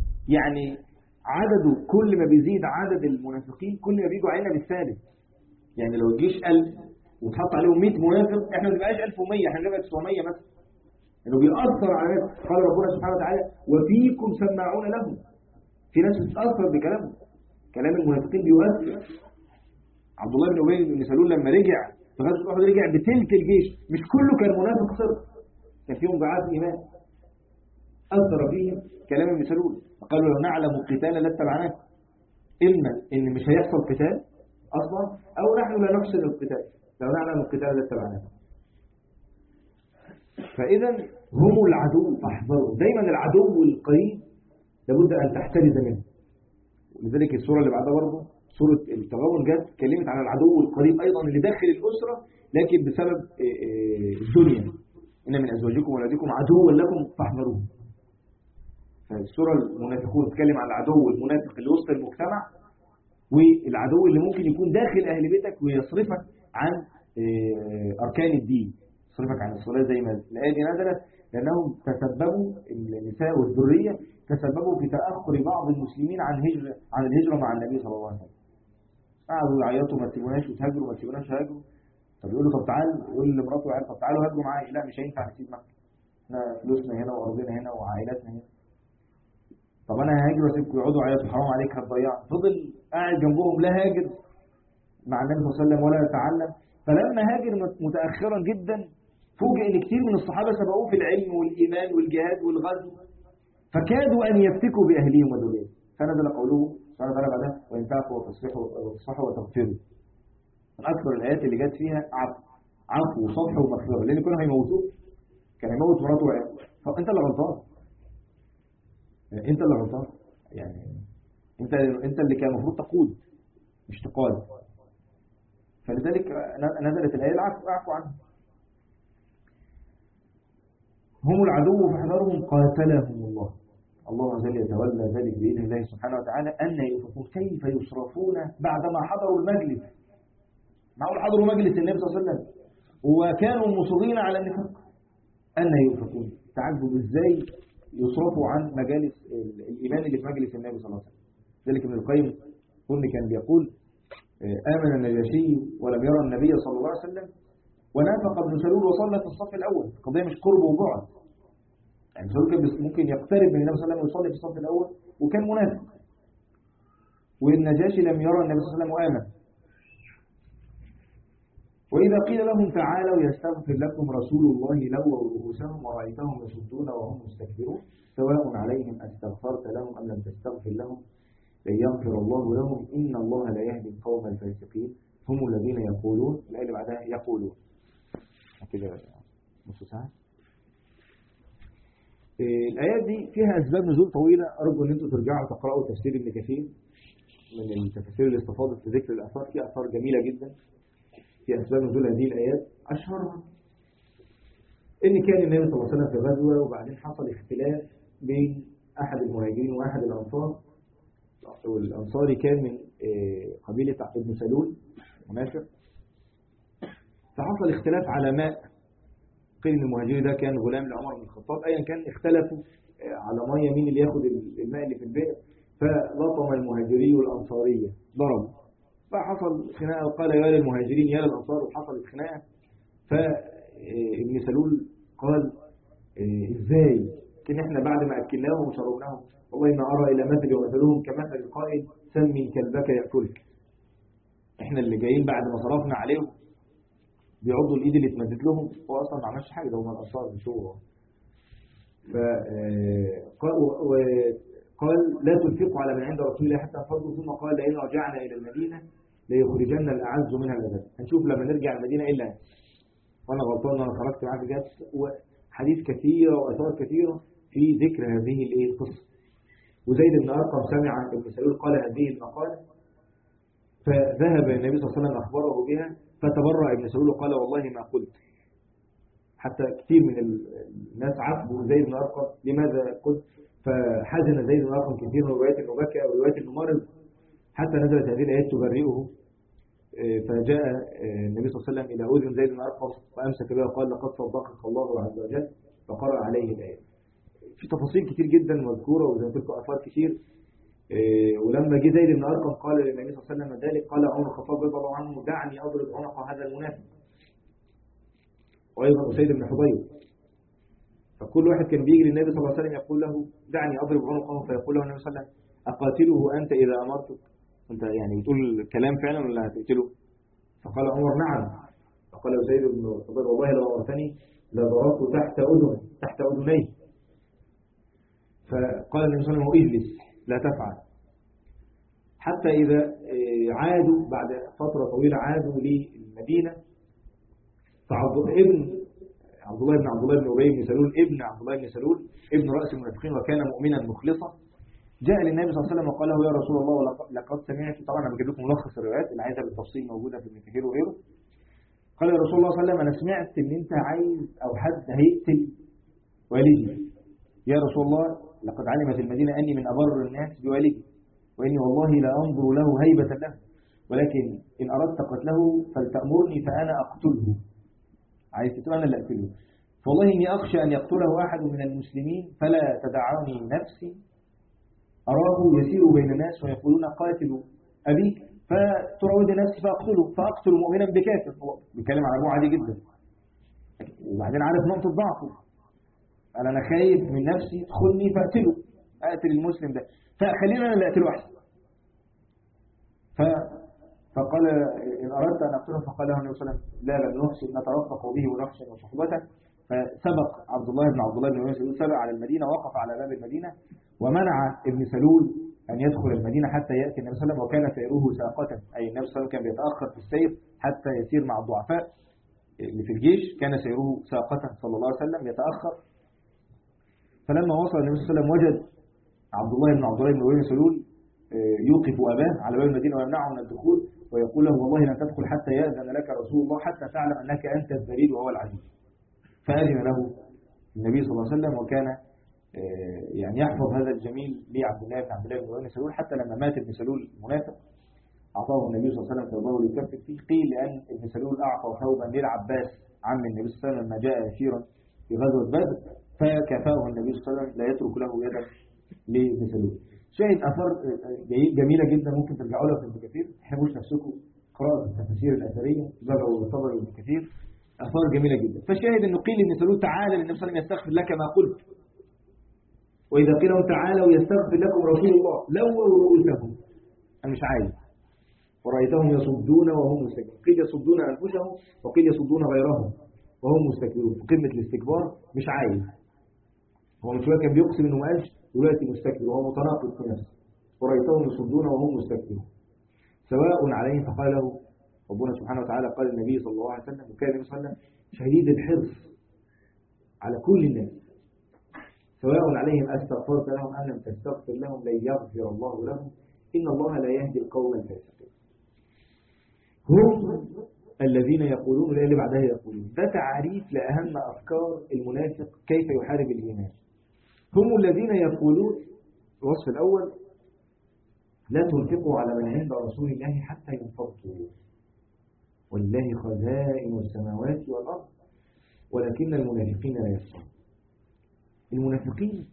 يعني عدده كل ما بيزيد عدد المنافقين كل ما بيجوا علينا بالثالث. يعني لو الجيش 1000 وتحط عليهم 100 منافق، احنا ما بنبقاش 1100، احنا بنبقى 900 مثلا. انه بيأثر على ناس. قال ربنا سبحانه وتعالى وفيكم سماعون لهم، في ناس بتتأثر بكلامهم، كلام المنافقين بيؤثر. عبد الله بن ابي بن سلول لما رجع في غزوه احد رجع بتلك الجيش، مش كله كان منافق صرف، كان فيهم ضعاف ايمان، اثر فيهم كلام ابن سلول. فقالوا لو نعلم قتالا لاتبعناك، اما ان مش هيحصل قتال اصلا، او نحن لا نحسن القتال، لو نعلم القتال لاتبعناك. فاذا هم العدو فاحذروا. دايما العدو القريب لابد ان تحترز منه. ولذلك السوره اللي بعدها برضه سورة التغابن جت اتكلمت عن العدو القريب أيضا اللي داخل الأسرة، لكن بسبب الدنيا. إن من أزواجكم وأولادكم عدوا لكم فاحذروه. فالسورة المنافقون تتكلم عن العدو المنافق اللي وسط المجتمع، والعدو اللي ممكن يكون داخل أهل بيتك ويصرفك عن أركان الدين، يصرفك عن الصلاة. زي ما الآية دي نزلت لأنهم تسببوا، النساء والذرية تسببوا في تأخر بعض المسلمين عن الهجرة مع النبي صلى الله عليه وسلم. قعدوا يعيطوا ما تسيبوناش وتهاجروا، ما تسيبوناش هاجروا. طب يقول له طب تعال، يقول لمراته وعيال طب تعالوا هاجروا معايا، لا مش هينفع نسيب مكة، احنا فلوسنا هنا وارضنا هنا وعائلاتنا هنا. طب انا هاجر واسيبكم يقعدوا يعيطوا، حرام عليك هتضيع. فضل قاعد جنبهم لا هاجر مع النبي صلى الله عليه وسلم ولا يتعلم. فلما هاجر متاخرا جدا فوجئ ان كتير من الصحابه سبقوه في العلم والايمان والجهاد والغزو، فكادوا ان يفتكوا باهليهم وذريتهم. فنزل قوله سبحانه وتعالى بعدها وان تعفوا وتصفحوا وتغفروا. من اكثر الايات اللي جت فيها عفو وصفح ومغفره، لان كانوا هيموتوه، كان هيموت مراته وعياله. فانت اللي غلطان، انت اللي غلطان، يعني انت اللي كان المفروض تقود مش تقاد. فلذلك نزلت الايه العفو عنه. هم العدو فاحذرهم قاتلهم الله. الله عز وجل يتولى ذلك باذن الله سبحانه وتعالى. ان يؤفكون كيف يصرفون بعدما حضروا المجلس. معقول حضروا مجلس النبي صلى الله عليه وسلم وكانوا مصرين على النفاق. أن يؤفكون، تعجب ازاي يصرفوا عن مجالس الإيمان اللي في مجلس النبي صلى الله عليه وسلم. ذلك ابن القيم كان بيقول آمن النجاشي ولم يرى النبي صلى الله عليه وسلم ونافق ابن سلول وصلى في الصف الأول. القضية مش قرب وبعد، يعني سلول كان ممكن يقترب من النبي صلى الله عليه وسلم ويصلي في الصف الأول وكان منافق، والنجاشي لم يرى النبي صلى الله عليه وسلم وآمن. وإذا قيل لهم تعالوا يستغفر لكم رسول الله لووا رؤوسهم ورأيتهم يصدون وهم مستكبرون سواء عليهم أستغفرت لهم أم لم تستغفر لهم لن يغفر الله لهم إن الله لا يهدي القوم الفاسقين هم الذين يقولون. الآية اللي بعدها يقولون كده نص ساعة. الآيات دي فيها أسباب نزول طويلة، أرجو أن أنتم ترجعوا تقرأوا تفسير ابن كثير من التفاسير اللي استفاضت في ذكر الآثار. في آثار جميلة جدا في أسباب نزول هذه الآيات. أشهرها إن كان النبي صلى الله عليه وسلم في غزوة وبعدين حصل اختلاف بين أحد المهاجرين وأحد الأنصار، والأنصاري كان من قبيلة ابن سلول منافق، فحصل اختلاف على ماء. قيل إن المهاجري ده كان غلام لعمر بن الخطاب، أيا كان اختلفوا على مية مين اللي ياخد الماء اللي في البئر، فلطم المهاجري والأنصارية ضربوا، فحصل خناقة وقال يا للمهاجرين يا للأنصار، وحصلت خناقة. فابن سلول قال ازاي كان احنا بعد ما أكلناهم وشربناهم والله ما أرى إلى مثل ومثلهم كمثل القائل سمي كلبك يأكلك. احنا اللي جايين بعد ما صرفنا عليهم بيعضوا الإيد اللي اتمدت لهم، هو أصلا ما عملش حاجة، ده هم الأنصار مش هو. قال لا تنفقوا على من عند رسول الله حتى انفضوا، ثم قال لئن رجعنا إلى المدينة ليخرجن الأعز منها الأذل. هنشوف لما نرجع المدينة إلا وأنا غلطان أنا خرجت معاك جات. وحديث كثيرة وأثار كثيرة في ذكر هذه القصة. وزيد بن أرقم سمع ابن سلول قال هذه المقالة فذهب النبي صلى الله عليه وسلم أخبره بها فتبرأ ابن سلول وقال والله ما قلت. حتى كثير من الناس عاتبوا زيد بن أرقم لماذا قلت، فحزن زيد بن أرقم كثير من روايات انه بكى وروايات انه مرض، حتى نزلت هذه الآيات تبرئه. فجاء النبي صلى الله عليه وسلم إلى أذن زيد بن أرقم وأمسك بها وقال لقد صدقك الله عز وجل، فقرأ عليه الآية. في تفاصيل كتير جدا مذكورة وزي ما قلت لكم آثار كتير. ولما جه زيد بن أرقم قال للنبي صلى الله عليه وسلم ذلك قال عمر الخطاب رضي الله عنه دعني أضرب عنق هذا المنافق. وأيضا أسيد بن حضير. فكل واحد كان بيجي للنبي صلى الله عليه وسلم يقول له دعني أضرب عنقه، فيقول له النبي صلى الله عليه وسلم أقاتله أنت إذا أمرتك؟ أنت يعني بتقول كلام فعلا ولا هتقتله؟ فقال عمر نعم. فقال أسيد بن حضير والله لو أمرتني لضربت تحت أذنيه. فقال النبي صلى الله عليه وسلم اجلس لا تفعل. حتى إذا عادوا بعد فترة طويلة عادوا للمدينة، فعبد الله بن أبي بن سلول ابن عبد الله بن سلول ابن رأس المنافقين وكان مؤمنا مخلصا، جاء للنبي صلى الله عليه وسلم وقال له يا رسول الله لقد سمعت، طبعا أنا بجيب لكم ملخص الروايات اللي عايزها بالتفصيل موجودة في ابن كثير وغيره. قال يا رسول الله صلى الله عليه وسلم أنا سمعت إن أنت عايز أو حد هيقتل والدي. يا رسول الله لقد علمت المدينة أني من أبر الناس بوالدي، وإني والله لا أنظر له هيبة له، ولكن إن أردت قتله فلتأمرني فأنا أقتله. عايز تقول أنا اللي أقتله. فوالله إني أخشى أن يقتله أحد من المسلمين فلا تدعني نفسي أراه يسير بين الناس ويقولون قاتلوا أبيك فتراود نفسي فأقتل مؤمنا بكافر. هو بيتكلم عن أبوه عادي جدا، وبعدين عارف نقطة ضعفه. قال أنا خايف من نفسي تدخلني فأقتله، أقتل المسلم ده، فخلينا أنا اللي أقتله أحسن. فقال إن أردت أن أقتله فقال له النبي صلى الله عليه وسلم لا بل نحسن نترفق به ونحسن وصحبته. فسبق عبد الله بن أبي سلول سبق على المدينة، وقف على باب المدينة ومنع ابن سلول أن يدخل المدينة حتى يأتي النبي صلى الله عليه وسلم، وكان سيره ساقة، أي النبي صلى الله عليه وسلم كان بيتأخر في السير حتى يسير مع الضعفاء اللي في الجيش، كان سيره ساقة صلى الله عليه وسلم يتأخر. فلما وصل النبي صلى الله عليه وسلم وجد عبد الله بن أبي سلول يوقف أباه على باب المدينة ويمنعه من الدخول ويقول له والله لن تدخل حتى يأذن لك رسول الله حتى تعلم أنك أنت الذليل وهو العزيز. فأذن له النبي صلى الله عليه وسلم، وكان يعني يحفظ هذا الجميل لعبد الله بن أبي سلول حتى لما مات ابن سلول المنافق أعطاه النبي صلى الله عليه وسلم ثوبه ليكفر فيه. قيل لأن ابن سلول أعطى ثوبا للعباس عم النبي صلى الله عليه وسلم لما جاء أسيرا في غزوة بدر، فكفاه النبي صلى الله عليه وسلم لا يترك له يدا لابن سلول. شاهد أثار جميلة جدا ممكن ترجعوا لها في ابن كثير، تحبوش نفسكم قراءة التفاسير الأثرية زرعوا وطبر ابن كثير، أثار جميلة جدا. فالشاهد أنه قيل لابن سلول تعالى للنبي صلى الله عليه وسلم يستغفر لك ما قلت، وإذا قيل لهم تعالوا يستغفر لكم رسول الله لووا رؤوسهم، أنا مش عايز، ورأيتهم يصدون وهم مستكبرون. قيل يصدون أنفسهم وقيل يصدون غيرهم وهم مستكبرون، في قمة الاستكبار مش عايز. هو مش كان بيقسم إنه ما قالش دلوقتي مستكبر، وهو متناقض في نفسه. ورأيتهم يصدون وهم مستكبرون سواء عليهم. فقال له ربنا سبحانه وتعالى قال النبي صلى الله عليه وسلم، وكان النبي صلى الله عليه وسلم شديد الحرص على كل الناس، سواء عليهم أستغفرت لهم أم لم تستغفر لهم لن يغفر الله لهم إن الله لا يهدي القوم الفاسقين. هم الذين يقولون، الآية اللي بعدها يقولون، ده تعريف لأهم أفكار المنافق كيف يحارب الإيمان. هم الذين يقولون، الوصف الأول لا تنفقوا على من عند رسول الله حتى ينفضوا ولله خزائن السماوات والأرض ولكن المنافقين لا يفقهون. المنافقين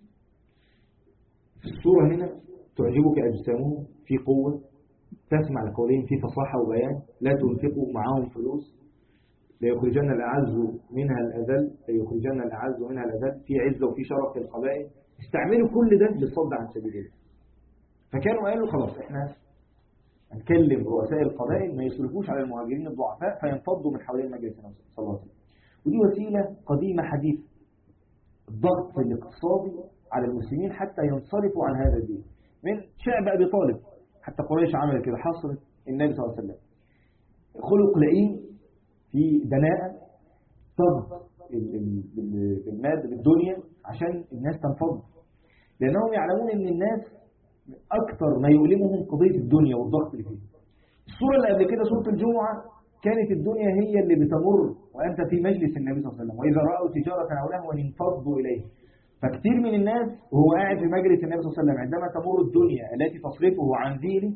في الصورة هنا تعجبك أجسامهم في قوة، تسمع لقولهم في فصاحة وبيان، لا تنفقوا معهم فلوس، ليخرجن الأعز منها الأذل، ليخرجن الأعز منها الأذل، في عزة وفي شرف في القبائل، استعملوا كل ده للصد عن سبيل الله. فكانوا قالوا خلاص احنا هنكلم رؤساء القبائل ما يصرفوش على المهاجرين الضعفاء فينفضوا من حوالين مجلس النبي صلى الله عليه وسلم. ودي وسيلة قديمة حديثة، الضغط الاقتصادي على المسلمين حتى ينصرفوا عن هذا الدين. من شعب أبي طالب حتى قريش عملت كده، حصرت النبي صلى الله عليه وسلم، خلق لئيم في دناءة، طب بالمادة بالدنيا عشان الناس تنفض، لأنهم يعلمون أن الناس أكثر ما يؤلمهم قضية الدنيا والضغط اللي فيه. الصورة اللي قبل كده سورة الجمعة كانت الدنيا هي اللي بتمر وأنت في مجلس النبي صلى الله عليه وسلم، وإذا رأوا تجارة أو لهوا انفضوا إليه. فكثير من الناس وهو قاعد في مجلس النبي صلى الله عليه وسلم عندما تمر الدنيا التي تصرفه عن دينه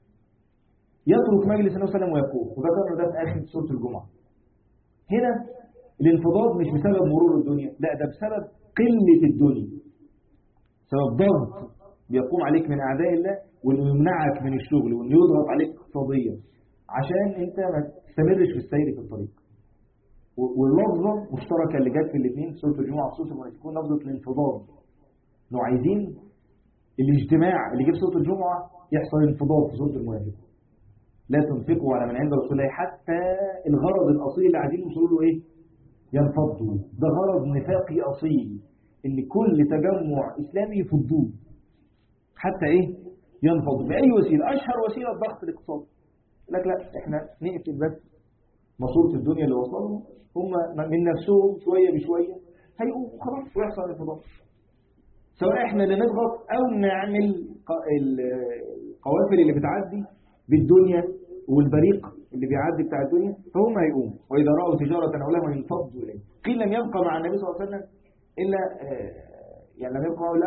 يترك مجلس النبي صلى الله عليه وسلم ويقول، وذكرنا ده في آخر سورة الجمعة. هنا الانفضاض مش بسبب مرور الدنيا، لا ده بسبب قلة الدنيا، سبب ضغط بيقوم عليك من أعداء الله، وإنه يمنعك من الشغل، وإنه يضغط عليك اقتصاديا عشان أنت ما تستمرش في السير في الطريق. واللفظة مشتركة اللي جت في الاثنين في سورة الجمعة وفي سورة المنافقون، لفظة الانفضاض. إنه عايزين الاجتماع اللي جه في سورة الجمعة يحصل انفضاض في سورة المنافقون. لا تنفقوا على من عند رسول الله حتى الغرض الأصيل اللي عايزين يوصلوا له إيه؟ ينفضوا. ده غرض نفاقي أصيل، إن كل تجمع إسلامي يفضوه حتى إيه؟ ينفضوا بأي وسيلة. أشهر وسيلة الضغط الاقتصادي. لك لا، إحنا نقفل بس ماسورة الدنيا اللي وصلوا هم من نفسهم شوية بشوية هيقوموا خلاص ويحصل انفضاض. سواء إحنا اللي نضغط أو نعمل القوافل اللي بتعدي بالدنيا والبريق اللي بيعدي بتاع الدنيا فهم هيقوموا. وإذا رأوا تجارة أو لهوا ينفضوا إليه. قيل لم يبقى مع النبي صلى الله عليه وسلم إلا يعني لم يبقى إلا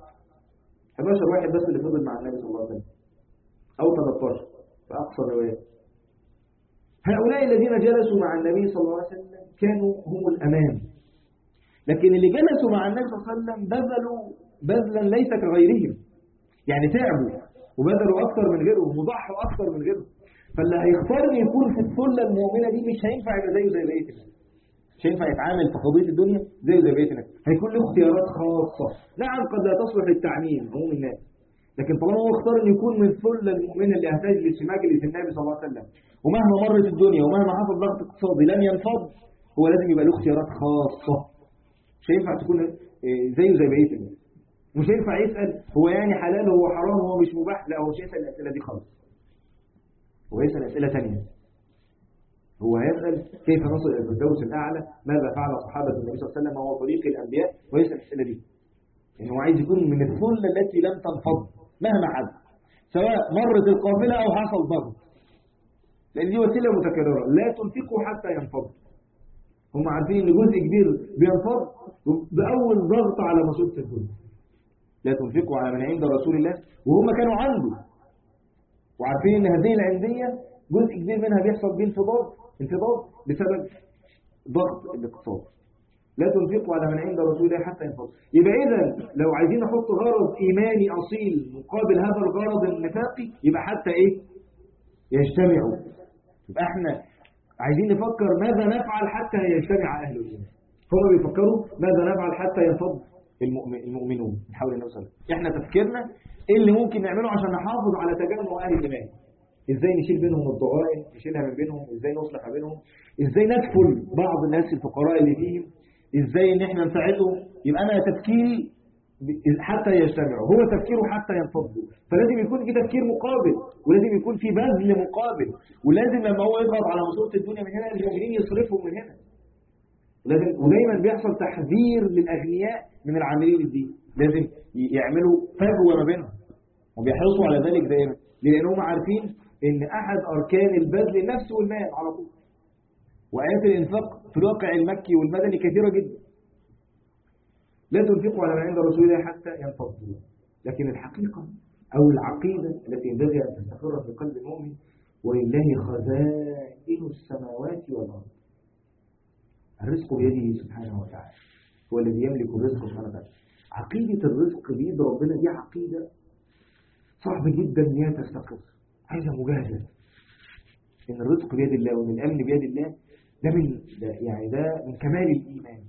11 واحد بس اللي فضل مع النبي صلى الله عليه وسلم، أو 13 في أقصى الروايات. هؤلاء الذين جلسوا مع النبي صلى الله عليه وسلم كانوا هم الأمان. لكن اللي جلسوا مع النبي صلى الله عليه وسلم بذلوا بذلا ليس كغيرهم، يعني تعبوا وبذلوا أكثر من غيرهم وضحوا أكثر من غيرهم. فاللي هيختار إنه يكون في الثلة المؤمنة دي مش هينفع يبقى زيه زي بقية الناس، مش هينفع يتعامل في قضية الدنيا زيه زي بقية الناس، هيكون له اختيارات خاصة. نعم قد لا تصلح للتعميم عموم الناس، لكن طالما هو اختار إنه يكون من الثلة المؤمنة اللي هتجلس في مجلس النبي صلى الله عليه وسلم، ومهما مرت الدنيا ومهما حصل ضغط اقتصادي لن ينفض، هو لازم يبقى له اختيارات خاصة. مش هينفع تكون زيه زي بقية الناس. مش هينفع يسأل هو يعني حلال هو حرام هو مش مباح، لا هو مش هيسأل الأسئلة دي خالص. هو يسأل أسئلة ثانية. هو هيسأل كيف نصل إلى الفردوس الأعلى، ماذا فعل صحابة النبي صلى الله عليه وسلم، ما هو طريق الأنبياء، ويسأل الأسئلة دي. إنه عايز يكون من الثلة التي لم تنفض مهما حدث، سواء مرت القافلة أو حصل ضغط. لأن دي وسيلة متكررة، لا تنفقوا حتى ينفض. هم عارفين إن جزء كبير بينفض بأول ضغط على ماسورة الدنيا. لا تنفقوا على من عند رسول الله، وهم كانوا عنده وعارفين ان هذه العندية جزء كبير منها بيحصل بيه انفضاض بسبب ضغط الاقتصاد. لا تنفقوا على من عند رسول الله حتى ينفض. يبقى اذا لو عايزين نحط غرض ايماني اصيل مقابل هذا الغرض النفاقي يبقى حتى ايه؟ يجتمعوا. يبقى احنا عايزين نفكر ماذا نفعل حتى يجتمع اهل الايمان. هم بيفكروا ماذا نفعل حتى ينفض المؤمنون. نحاول نوصل احنا تفكيرنا ايه اللي ممكن نعمله عشان نحافظ على تجمع اهل الايمان. ازاي نشيل بينهم الضغائن، نشيلها من بينهم، ازاي نصلح بينهم، ازاي ندخل بعض الناس الفقراء اللي فيهم، ازاي ان احنا نساعدهم. يبقى انا تفكيري حتى يجتمعوا، هو تفكيره حتى ينفضوا. فلازم يكون في تفكير مقابل، ولازم يكون في بذل مقابل، ولازم لما هو يضغط على مصورة الدنيا من هنا المؤمنين يصرفهم من هنا. لازم، ودايما بيحصل تحذير للاغنياء من العاملين الدين، لازم يعملوا فجوه ما بينهم وبيحرصوا على ذلك دائما، لانهم عارفين ان احد اركان البذل النفس والمال على طول. وايات الانفاق في الواقع المكي والمدني كثيره جدا. لا تنفقوا على من عند رسول الله حتى ينفضوا. لكن الحقيقه او العقيده التي ينبغي ان تستقر في قلب المؤمن: ولله خزائن السماوات والارض. الرزق بيده سبحانه وتعالى، هو الذي يملك الرزق سبحانه وتعالى. عقيدة الرزق بيد ربنا دي عقيدة صعب جدا ان هي تستقر، عايزة مجاهدة. ان الرزق بيد الله وان الامن بيد الله ده من كمال الايمان.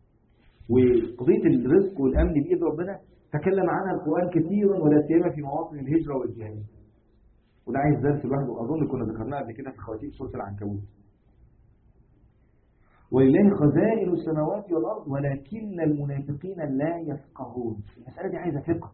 وقضية الرزق والامن بيد ربنا تكلم عنها القرآن كثيرا، ولا سيما في مواطن الهجرة والجهاد. وده عايز درس لوحده، اظن كنا ذكرناه قبل كده في خواتيم سورة العنكبوت. ولله خزائن السماوات والأرض ولكن المنافقين لا يفقهون. المسألة دي عايزة فقه.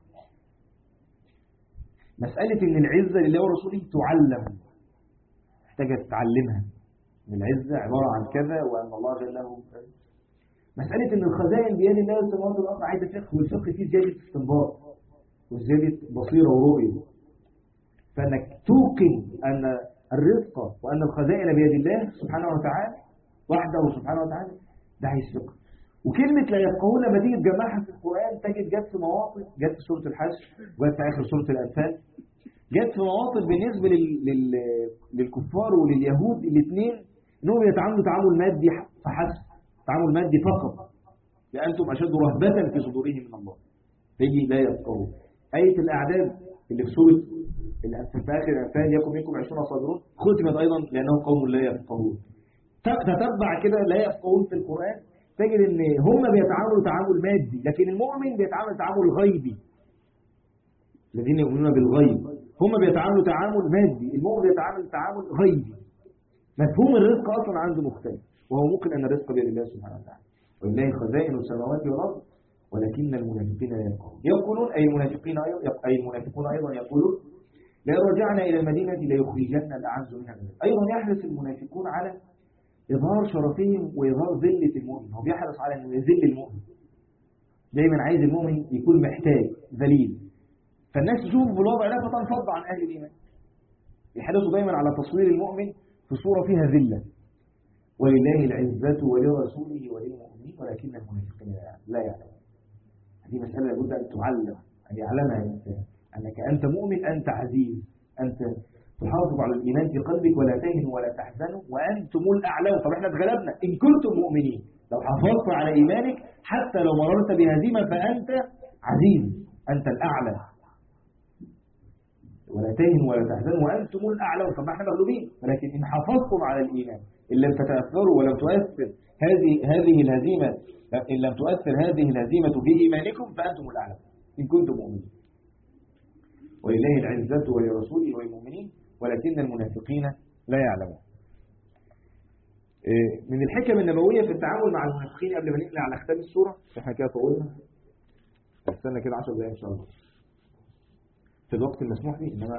مسألة إن العزة لله ورسوله تعلم، محتاجة تتعلمها. إن العزة عبارة عن كذا وأن الله جل وعلا. مسألة إن الخزائن بيد الله والسماوات والأرض عايزة فقه، والفقه فيه زيادة استنباط وزيادة بصيرة ورؤية. فإنك توقن أن الرزق وأن الخزائن بيد الله سبحانه وتعالى وحده سبحانه وتعالى، ده عايز فقه. وكلمة لا يفقهون لما تيجي تجمعها في القرآن تجد جت في مواطن، جت في سورة الحشر وجت في آخر سورة الأنفال، جت في مواطن بالنسبة للكفار ولليهود الاثنين إنهم يتعاملوا تعامل مادي فحسب، تعامل مادي فقط، لأنتم أشد رهبة في صدورهم من الله. تيجي لا يفقهون، آية الأعداد اللي في سورة في آخر الأنفال يكن منكم 20 صابرون ختمت أيضا لأنهم قوم لا يفقهون. تتبع كده لا يفقهون في القرآن تجد إن هم بيتعاملوا تعامل مادي، لكن المؤمن بيتعامل تعامل غيبي. الذين يؤمنون بالغيب هم بيتعاملوا تعامل مادي، المؤمن بيتعامل تعامل غيبي. مفهوم الرزق أصلا عنده مختلف، وهو ممكن أن الرزق بيد الله سبحانه وتعالى، ولله خزائن السماوات والأرض ولكن المنافقين لا يقولون أي المنافقون أيضا يقولون لا رجعنا إلى المدينة ليخرجن الأعز منها الأذل. أيضا يحرص المنافقون على إظهار شرفهم وإظهار ذلة المؤمن، هو بيحرص على أن يذل المؤمن، دايما عايز المؤمن يكون محتاج ذليل، فالناس تشوف بالوضع ده فتنفض عن أهل الإيمان. يحرصوا دايما على تصوير المؤمن في صورة فيها ذلة. ولله العزة ولرسوله وللمؤمنين ولكن المنافقين لا يعلمون. هذه مسألة لابد أن تعلم، أن يعلمها الإنسان أنك أنت مؤمن، أنت عزيز، أنت تحافظ على الإيمان في قلبك ولا تهنوا ولا تحزنوا وأنتم الأعلون. طب احنا اتغلبنا إن كنتم مؤمنين، لو حافظت على إيمانك حتى لو مررت بهزيمة فأنت عزيز، أنت الأعلى. ولا تهنوا ولا تحزنوا وأنتم الأعلون. طب احنا مغلوبين، ولكن إن حافظتم على الإيمان إن لم تتأثروا ولم تؤثر هذه الهزيمة، إن لم تؤثر هذه الهزيمة في إيمانكم فأنتم الأعلون إن كنتم مؤمنين. ولله العزة ولرسوله والمؤمنين ولكن المنافقين لا يعلمون. من الحكم النبوية في التعامل مع المنافقين قبل ما نقلع على ختام السورة، احنا كده طولنا، استنى كده 10 دقايق إن شاء الله في الوقت المسموح به. إنما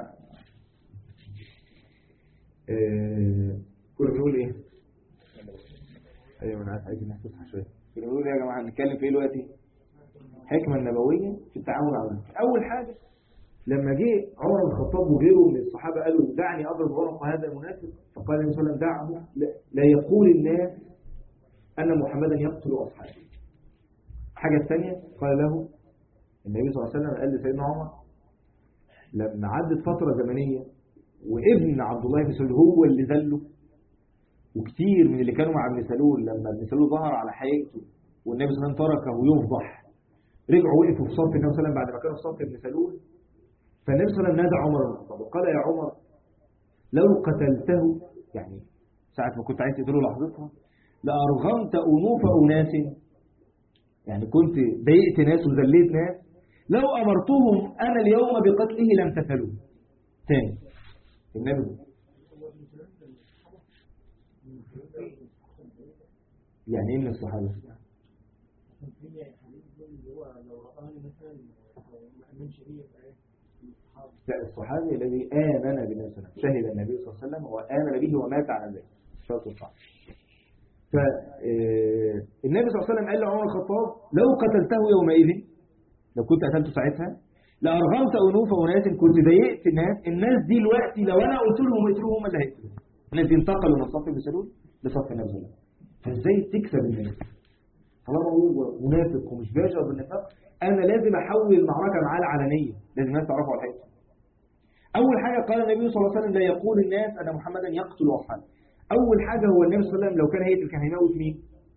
كنا بنقول إيه؟ أيوة أنا عايز الناس تصحى شوية. كنا بنقول إيه يا جماعة؟ نتكلم في إيه دلوقتي؟ حكمة النبوية في التعامل مع المنافقين. أول حاجة لما جه عمر بن الخطاب وغيره من الصحابة قالوا دعني أضرب عنق هذا المنافق، فقال النبي صلى الله عليه وسلم دعه لا يقول الناس أن محمدا يقتل أصحابه. الحاجة الثانية قال له النبي صلى الله عليه وسلم، قال لسيدنا عمر لما عدت فترة زمنية وابن عبد الله بن سلول هو اللي ذله، وكتير من اللي كانوا مع ابن سلول لما ابن سلول ظهر على حقيقته والنبي صلى الله عليه وسلم تركه يفضح، رجعوا وقفوا في صف النبي صلى الله عليه وسلم بعد ما كانوا في صف ابن سلول. فالنبي صلى الله عليه وسلم نادى عمر بن الخطاب وقال يا عمر لو قتلته، يعني ساعة ما كنت عايز تقتله لحظتها، لأرغمت أنوف أناس، يعني كنت ضايقت ناس وذليت ناس، لو أمرتهم أنا اليوم بقتله لم تفعلوا. تاني النبي يعني ايه من الصحابة؟ لا، الصحابي الذي آمن بالنبي صلى الله عليه وسلم، شهد النبي صلى الله عليه وسلم وآمن به ومات على ذلك، شرط الصحابة. فالنبي صلى الله عليه وسلم قال لعمر الخطاب لو قتلته يومئذ، لو كنت قتلته ساعتها، لأرغمت أنوف أناس، كنت ضايقت الناس دي دلوقتي لو أنا قلت لهم اقتلوهم هم اللي هيقتلوهم. الناس دي انتقلوا من صف ابن سلول لصف النبي صلى الله عليه وسلم. فازاي تكسب الناس؟ طالما هو منافق ومش باشر بالنفاق، أنا لازم أحول المعركة معاه العلنية، لازم الناس تعرفوا على الحقيقة. أول حاجة قال النبي صلى الله عليه وسلم لا يقول الناس أن محمدا يقتل أصحابه. أول حاجة هو النبي صلى الله عليه وسلم لو كان هيقتل كان هيموت مين؟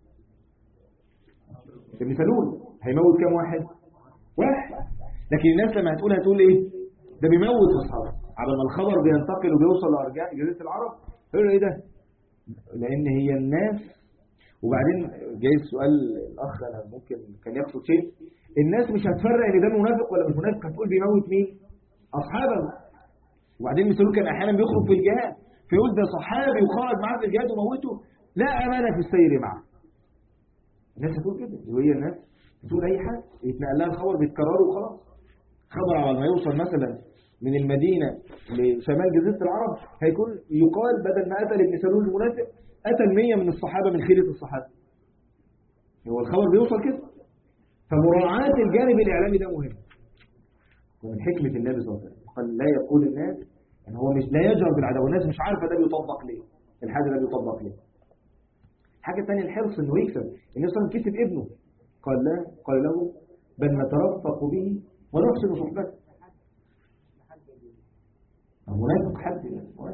ابن سلول. هيموت كام واحد؟ واحد. لكن الناس لما هتقول ايه؟ ده بيموت اصحابه. على ما الخبر بينتقل وبيوصل لارجاء جزيره العرب يقولوا ايه ده؟ لان هي الناس. وبعدين جاي السؤال الاخ انا ممكن كان يقصد شيء، الناس مش هتفرق ان ده منافق ولا مش منافق، هتقول بيموت مين؟ اصحابه. وبعدين مثله كان احيانا بيخرج في الجهاد فيقول ده صحابي وخرج معاه في الجهاد وموته، لا امانه في السير معه. الناس هتقول كده، وهي الناس بتقول اي حاجه يتنقل لها الخبر بيتكرروا وخلاص. خبر على ما يوصل مثلا من المدينه لشمال جزيره العرب هيكون يقال بدل ما قتل ابن سلول المنافق قتل 100 من الصحابه من خيره الصحابه. هو الخبر بيوصل كده. فمراعاه الجانب الاعلامي ده مهم. ومن حكمه النبي صلى الله عليه وسلم قال لا يقول الناس، يعني هو مش لا يجهر بالعداوه، الناس مش عارفه ده بيطبق ليه، الحاجه ده بيطبق ليه. الحاجه الثانيه الحرص انه يكسب. النبي صلى الله عليه وسلم كتب ابنه قال له بل نترفق به ونحسن صحبته. منافق حد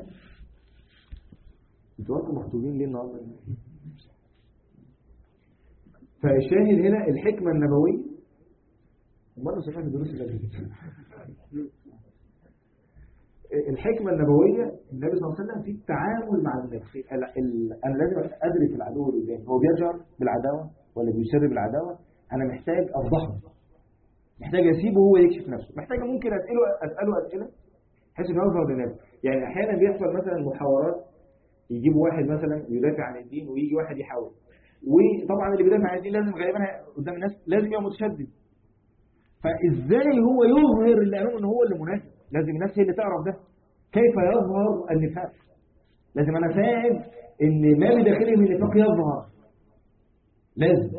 انتوا مخطوبين ليه النهارده؟ فالشاهد هنا الحكمه النبويه امال سمعت الدروس اللي الحكمة النبوية النبي صلى الله عليه وسلم في التعامل مع النفس. أنا لازم أدرك العدو اللي قدامي هو بيرجع بالعداوة ولا بيسر بالعداوة. أنا محتاج أفضحه، محتاج أسيبه هو يكشف نفسه، محتاج ممكن أسأله أسئلة بحيث إنه يظهر لنفسه. يعني أحيانا بيحصل مثلا محاورات، يجيبوا واحد مثلا يدافع عن الدين ويجي واحد يحاول، وطبعا اللي بيدافع عن الدين لازم غالبا قدام الناس لازم يبقى متشدد. فإزاي هو يظهر اللي قالوا إن هو اللي منافق؟ لازم الناس هي اللي تعرف ده. كيف يظهر النفاق؟ لازم أنا فاهم إن ما بداخله من النفاق يظهر. لازم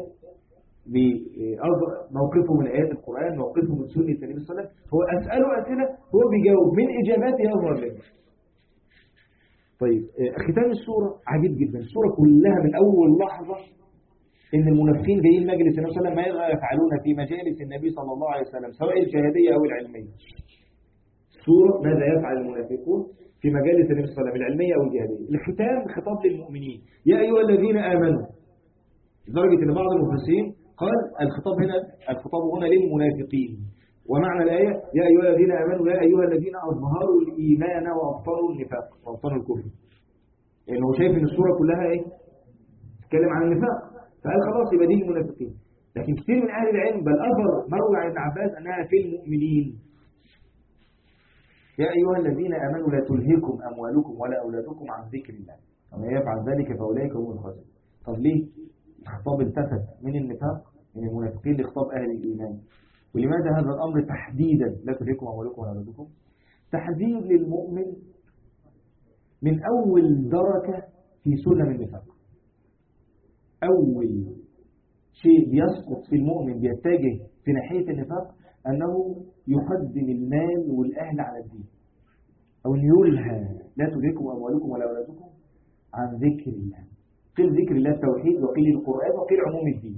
موقفه من آيات القرآن، موقفه من سنة النبي صلى الله عليه وسلم، هو أسأله أسئلة هو بيجاوب، من إجاباته يظهر له. طيب ختام السورة عجيب جدا. السورة كلها من أول لحظة إن المنافقين جايين مجلس النبي صلى الله عليه وسلم ماذا يفعلون في مجالس النبي صلى الله عليه وسلم سواء الشهادية أو العلمية. سورة ماذا يفعل المنافقون في مجالس النبي صلى الله عليه وسلم العلمية أو الجهادية. الختام خطاب للمؤمنين يا أيها الذين آمنوا، لدرجة إن بعض المفسرين قال الخطاب هنا للمنافقين، ومعنى الآية يا أيها الذين آمنوا يا أيها الذين أظهروا الإيمان وأبطلوا النفاق وأبطلوا الكفر. لأنه شايف إن السورة كلها إيه؟ تتكلم عن النفاق، فقال خلاص يبقى دي المنافقين. لكن كثير من أهل العلم بل مروي عن ابن عباس أنها في المؤمنين. يا أيها الذين آمنوا لا تلهكم أموالكم ولا أولادكم عن ذكر الله ومن يفعل ذلك فأولئك هم الخاسرون. طب ليه الخطاب التفت من النفاق من المنافقين لخطاب أهل الإيمان؟ ولماذا هذا الأمر تحديدا لا تلهكم أموالكم ولا أولادكم؟ تحذير للمؤمن من أول دركة في سلم النفاق. أول شيء يسقط في المؤمن بيتجه في ناحية النفاق أنه يقدم المال والأهل على الدين، أو أن يلهى لا تلهكم أموالكم ولا أولادكم عن ذكر الله. قيل ذكر الله التوحيد، وقيل القرآن، وقيل عموم الدين.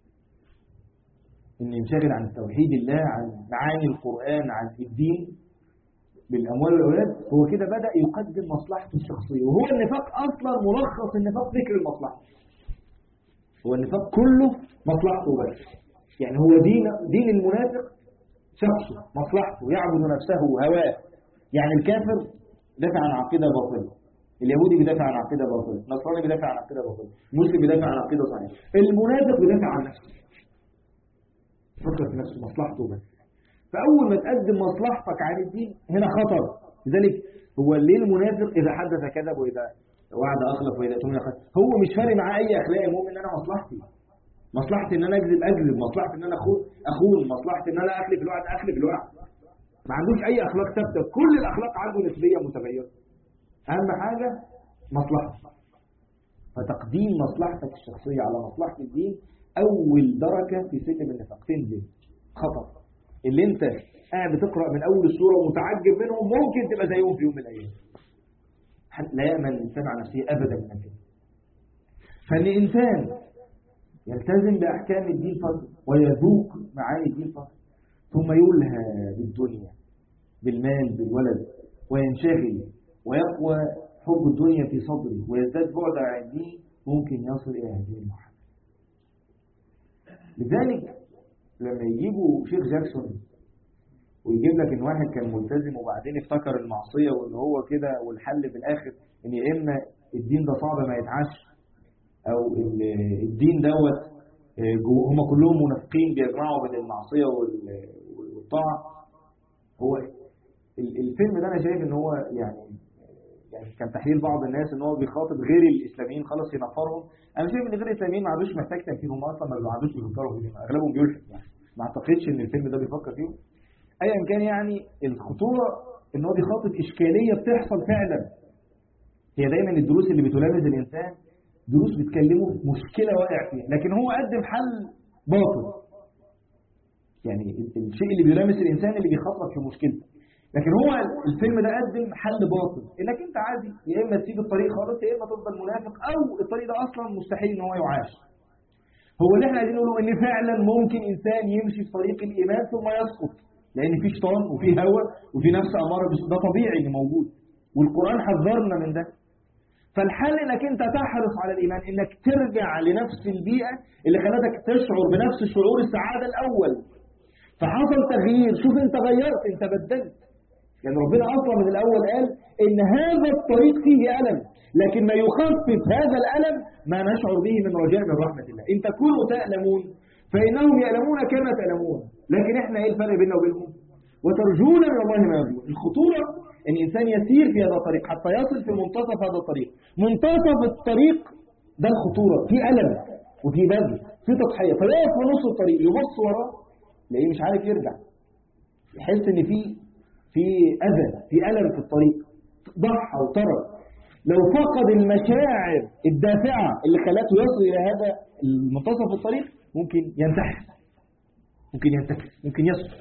أن ينشغل عن توحيد الله، عن معاني القرآن، عن الدين بالأموال والأولاد، هو كده بدأ يقدم مصلحته الشخصية. وهو النفاق أصلا ملخص النفاق ذكر المصلحة. هو النفاق كله مصلحته بس. يعني هو دين المنافق شخصه مصلحته، يعبد نفسه هواه. يعني الكافر دافع عن عقيدة باطلة، اليهودي بيدافع عن عقيدة باطلة، النصراني بيدافع عن عقيدة باطلة، المسلم بيدافع عن عقيدة صحيحة، المنافق بيدافع عن نفسه، فكر في نفسه مصلحته بس. فأول ما تقدم مصلحتك عن الدين هنا خطر. لذلك هو ليه المنافق إذا حدث كذب وإذا وعد أخلف وإذا أتمنى خلف، هو مش فارق معاه أي أخلاق. المؤمن إن أنا مصلحتي إن أنا أكذب، مصلحتي إن أنا أخون، مصلحتي إن أنا أخلف الوعد. ما عندوش أي أخلاق ثابتة، كل الأخلاق عنده نسبية متغيرة. أهم حاجة مصلحتك. فتقديم مصلحتك الشخصية على مصلحة الدين أول درجة في سلم النفاق. تنزل خطر. اللي أنت قاعد بتقرأ من أول السورة ومتعجب منهم ممكن تبقى زيهم في يوم من الأيام. لا يأمن الإنسان على نفسه أبدا من كده. فالإنسان يلتزم بأحكام الدين فقط ويذوق معاني الدين فقط، ثم يلهى بالدنيا بالمال بالولد وينشغل ويقوى حب الدنيا في صدره ويزداد بعد عن الدين، ممكن يصل إلى هذه المرحلة. لذلك لما يجيبوا شيخ جاكسون ويجيب لك ان واحد كان ملتزم وبعدين افتكر المعصية وان هو كده والحل في الاخر ان يا اما الدين ده صعب ما يتعاش او الدين دوت هم كلهم منافقين بيجمعوا بين المعصية والطاعة. هو الفيلم ده انا شايف ان هو يعني كان تحليل بعض الناس ان هو بيخاطب غير الاسلاميين خلاص ينفرهم. انا شايف ان غير الاسلاميين ما عندوش محتاج تفكير، هم اصلا ما عندوش بيفكروا فيه، اغلبهم بيلحق يعني. ما اعتقدش ان الفيلم ده بيفكر فيه ايا كان. يعني الخطوره ان هو بيخاطب اشكاليه بتحصل فعلا. هي دايما الدروس اللي بتلامس الانسان دروس بتكلمه في مشكله واقع فيها، لكن هو قدم حل باطل. يعني الشيء اللي بيلامس الانسان اللي بيخاطبك في مشكلته، لكن هو الفيلم ده قدم حل باطل انك انت عادي يا اما تسيب الطريق خالص يا اما تفضل منافق، او الطريق ده اصلا مستحيل ان هو يعاش. هو اللي احنا عايزين نقوله ان فعلا ممكن انسان يمشي في طريق الايمان ثم يسقط، لان في شيطان وفي هوى وفي نفس اماره، ده طبيعي اللي موجود، والقران حذرنا من ده. فالحل انك انت تحرص على الايمان، انك ترجع لنفس البيئه اللي خلتك تشعر بنفس شعور السعاده الاول، فحصل تغيير. شوف انت غيرت، انت بدلت. يعني ربنا اصلا من الاول قال ان هذا الطريق فيه الم، لكن ما يخفف هذا الالم ما نشعر به من رجاء من رحمه الله. ان تكونوا تألمون فانهم يألمون كما تألمون، لكن احنا ايه الفرق بيننا وبينهم؟ وترجون من الله ما يرجون. الخطوره ان الانسان يسير في هذا الطريق حتى يصل في منتصف هذا الطريق. منتصف الطريق ده الخطوره، في الم وفي بذل، في تضحيه. فيقف في نص الطريق يبص وراه تلاقيه مش عارف يرجع، يحس ان في اذى، في الم في الطريق، ضحى وترك. لو فقد المشاعر الدافعه اللي خلته يصل الى هذا المنتصف الطريق ممكن ينتحر، ممكن يسقط.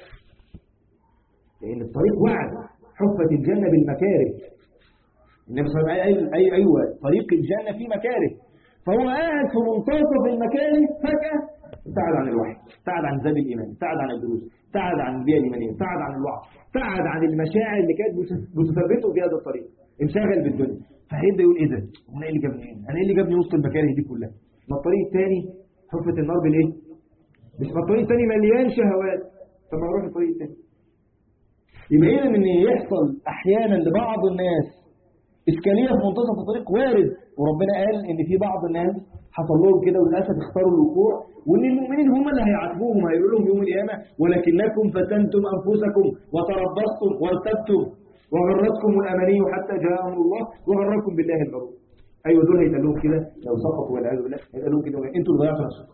لان الطريق وعد، حفت الجنه بالمكاره. النبي صلى الله عليه وسلم قال ايوه طريق الجنه فيه مكاره. فهو قاعد في منتصف المكاره فجاه ابتعد عن الوحي، ابتعد عن زاد الايمان، ابتعد عن الدروس، ابتعد عن البيئه الايمانيه، ابتعد عن الوعظ، ابتعد عن المشاعر اللي كانت بتثبته في هذا الطريق، انشغل بالدنيا. فهيبدا يقول ايه ده؟ انا ايه اللي جابني هنا؟ انا ايه اللي جابني وسط المكاره دي كلها؟ ما الطريق الثاني حفت النار بالايه؟ مش ما الطريق الثاني مليان شهوات، طب ما اروح الطريق الثاني. يبقى اذا ان يحصل احيانا لبعض الناس اشكاليه في منتصف الطريق وارد، وربنا قال ان في بعض الناس حصل لهم كده وللاسف اختاروا الوقوع، وان المؤمنين هم اللي هيعاتبوهم، هيقولوا لهم يوم القيامه ولكنكم فتنتم انفسكم وتربصتم وارتبتم وغرتكم الاماني حتى جاء امر الله وغركم بالله الغرور. ايوه دول هيتقال لهم كده لو سقطوا والعياذ بالله، هيتقال لهم كده انتوا اللي ضيعتوا نفسكم.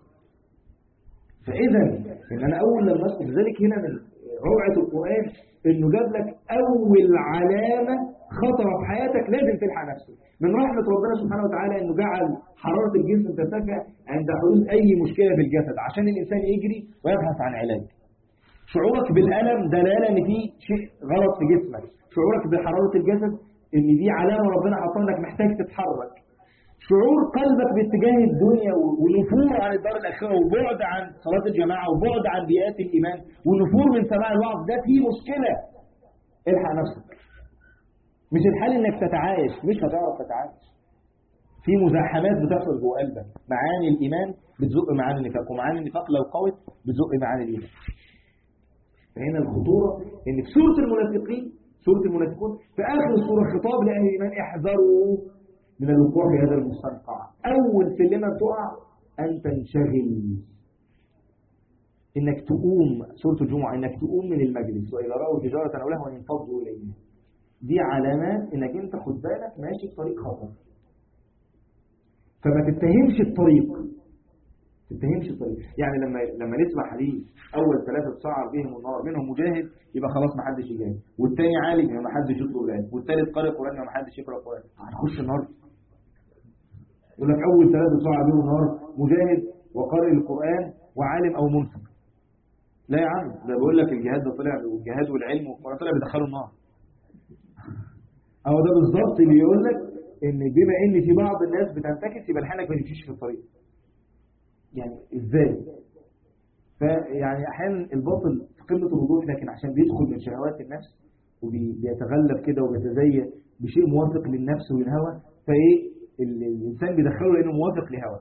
فاذا ان انا اول لما اسمع لذلك هنا من روعه القران انه جاب لك اول علامه خطره في حياتك لازم تلحق نفسك. من رحمه ربنا سبحانه وتعالى انه جعل حراره الجسم ترتفع عند حدوث اي مشكله في الجسد عشان الانسان يجري ويبحث عن علاج. شعورك بالالم دلاله ان في شيء غلط في جسمك، شعورك بحراره الجسد ان دي علامه ربنا حاطها انك محتاج تتحرك. شعور قلبك باتجاه الدنيا ونفور عن الدار الاخره وبعد عن صلاه الجماعه وبعد عن بيئات الايمان ونفور من سماع الوعظ، ده فيه مشكله. الحق نفسك. مش الحال انك تتعايش، مش هتعرف تتعايش. في مزاحمات بتحصل جوه قلبك، معاني الايمان بتزق معاني النفاق، ومعاني النفاق لو قوت بتزق معاني الايمان. فهنا الخطوره ان في سوره المنافقون في اخر السوره خطاب لاهل الايمان: احذروا من الوقوع في هذا المستنقع. اول سلمه تقع ان تنشغل، انك تقوم. سوره الجمعه انك تقوم من المجلس واذا راوا تجاره او لهوا انفضوا اليها. دي علامات انك انت خد بالك ماشي في طريق خطر. فما تتهمش الطريق. يعني لما نسمع حديث اول 3 تصعر بهم النار منهم مجاهد يبقى خلاص ما حدش يجاهد، والثاني عالم يبقى ما حدش يطلب العلم، والثالث قارئ قران يبقى ما حدش يقرا قران، هنخش النار. يقول لك اول 3 تصعر بهم النار مجاهد وقارئ القران وعالم او منفق. لا يا عم، ده بيقول لك الجهاد ده طلع، والجهاد والعلم والقران طلع بيدخلوا النار. اهو ده بالظبط اللي يقول لك ان بما ان في بعض الناس بتنتكس يبقى لحالك ما تمشيش في الطريق. يعني ازاي؟ فيعني احيانا الباطل في قمه الوضوح، لكن عشان بيدخل من شهوات النفس وبيتغلب كده وبيتزين بشيء موافق للنفس والهوى، فايه الانسان بيدخله لانه موافق لهوى.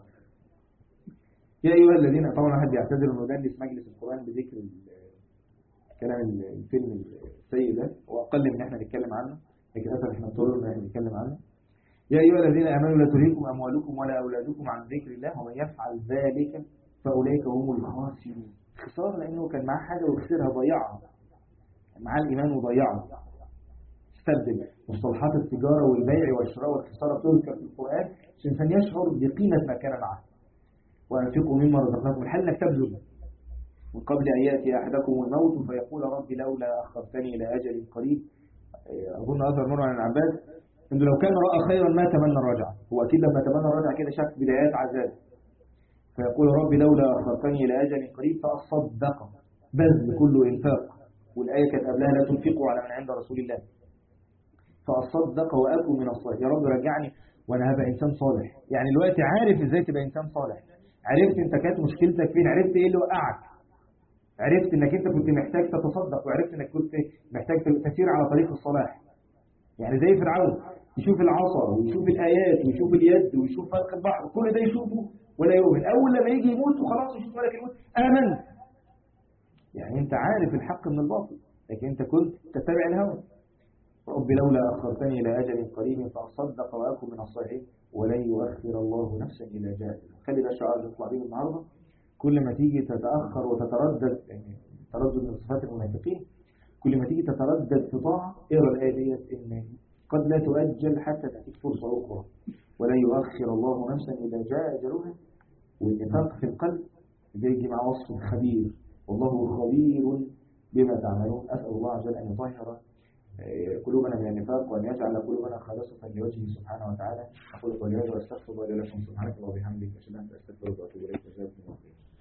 يا ايها الذين، طبعا واحد بيعتذر انه دنس مجلس القران بذكر كلام الفيلم السيء ده، واقل من احنا نتكلم عنه، لكن للاسف احنا اضطررنا ان احنا نتكلم عنه. يا ايها الذين امنوا لا تلهكم اموالكم ولا اولادكم عن ذكر الله ومن يفعل ذلك فاولئك هم الخاسرون. خسار لانه كان معاه حاجه وخسرها، ضيعها. معاه الايمان وضيعه. استبدل. مصطلحات التجاره والبيع والشراء والخساره بتذكر في القران عشان الانسان يشعر بقيمه ما كان معه. وانفقوا مما رزقناكم، الحل انك تبذل من قبل ان ياتي احدكم الموت فيقول رب لولا اخرتني الى اجل قريب. اظن اثر مر عن العباس انه لو كان راى خيرا ما تمنى الرجعه. هو اكيد لما تمنى الرجعه كده شاف بدايات عذاب، فيقول رب لولا اخرتني الى اجل قريب فاصدق. بذل كله انفاق، والايه كانت قبلها لا تنفقوا على من عند رسول الله. فاصدق واكون من الصالحين. يا رب رجعني وانا هبقى انسان صالح. يعني دلوقتي عارف ازاي تبقى انسان صالح، عرفت انت كانت مشكلتك فين، عرفت ايه اللي وقعك، عرفت انك انت كنت محتاج تتصدق، وعرفت انك كنت محتاج تسير على طريق الصلاح. يعني زي فرعون يشوف العصا ويشوف الآيات ويشوف اليد ويشوف فرق البحر، كل ده يشوفه ولا يؤمن. أول لما يجي يموت وخلاص يشوف ملك الموت آمن. يعني أنت عارف الحق من الباطل، لكن أنت كنت تتبع الهوى. رب لولا أخرتني إلى أجل قريب فأصدق وأكن من الصالحين ولن يؤخر الله نفسا إذا جاء أجلها. خلي ده شعار نطلع بيه النهارده. كل ما تيجي تتأخر وتتردد، يعني تردد من صفات المنافقين، كل ما تيجي تتردد في طاعة اقرا الآية ديت إن قد لا تؤجل حتى تأتيك فرصة أخرى ولن يؤخر الله نفسا إذا جاء أجلها. والنفاق في القلب بيجي مع وصف خبير، والله خبير بما تعملون. أسأل الله عز وجل أن يطهر قلوبنا من النفاق وأن يجعل قلوبنا خالصة لوجهه سبحانه وتعالى. أقول قولي هذا وأستغفر الله لكم. سبحانك اللهم وبحمدك أشهد أن لا إله إلا أنت أستغفرك وأتوب إليك. جزاكم الله خيرا.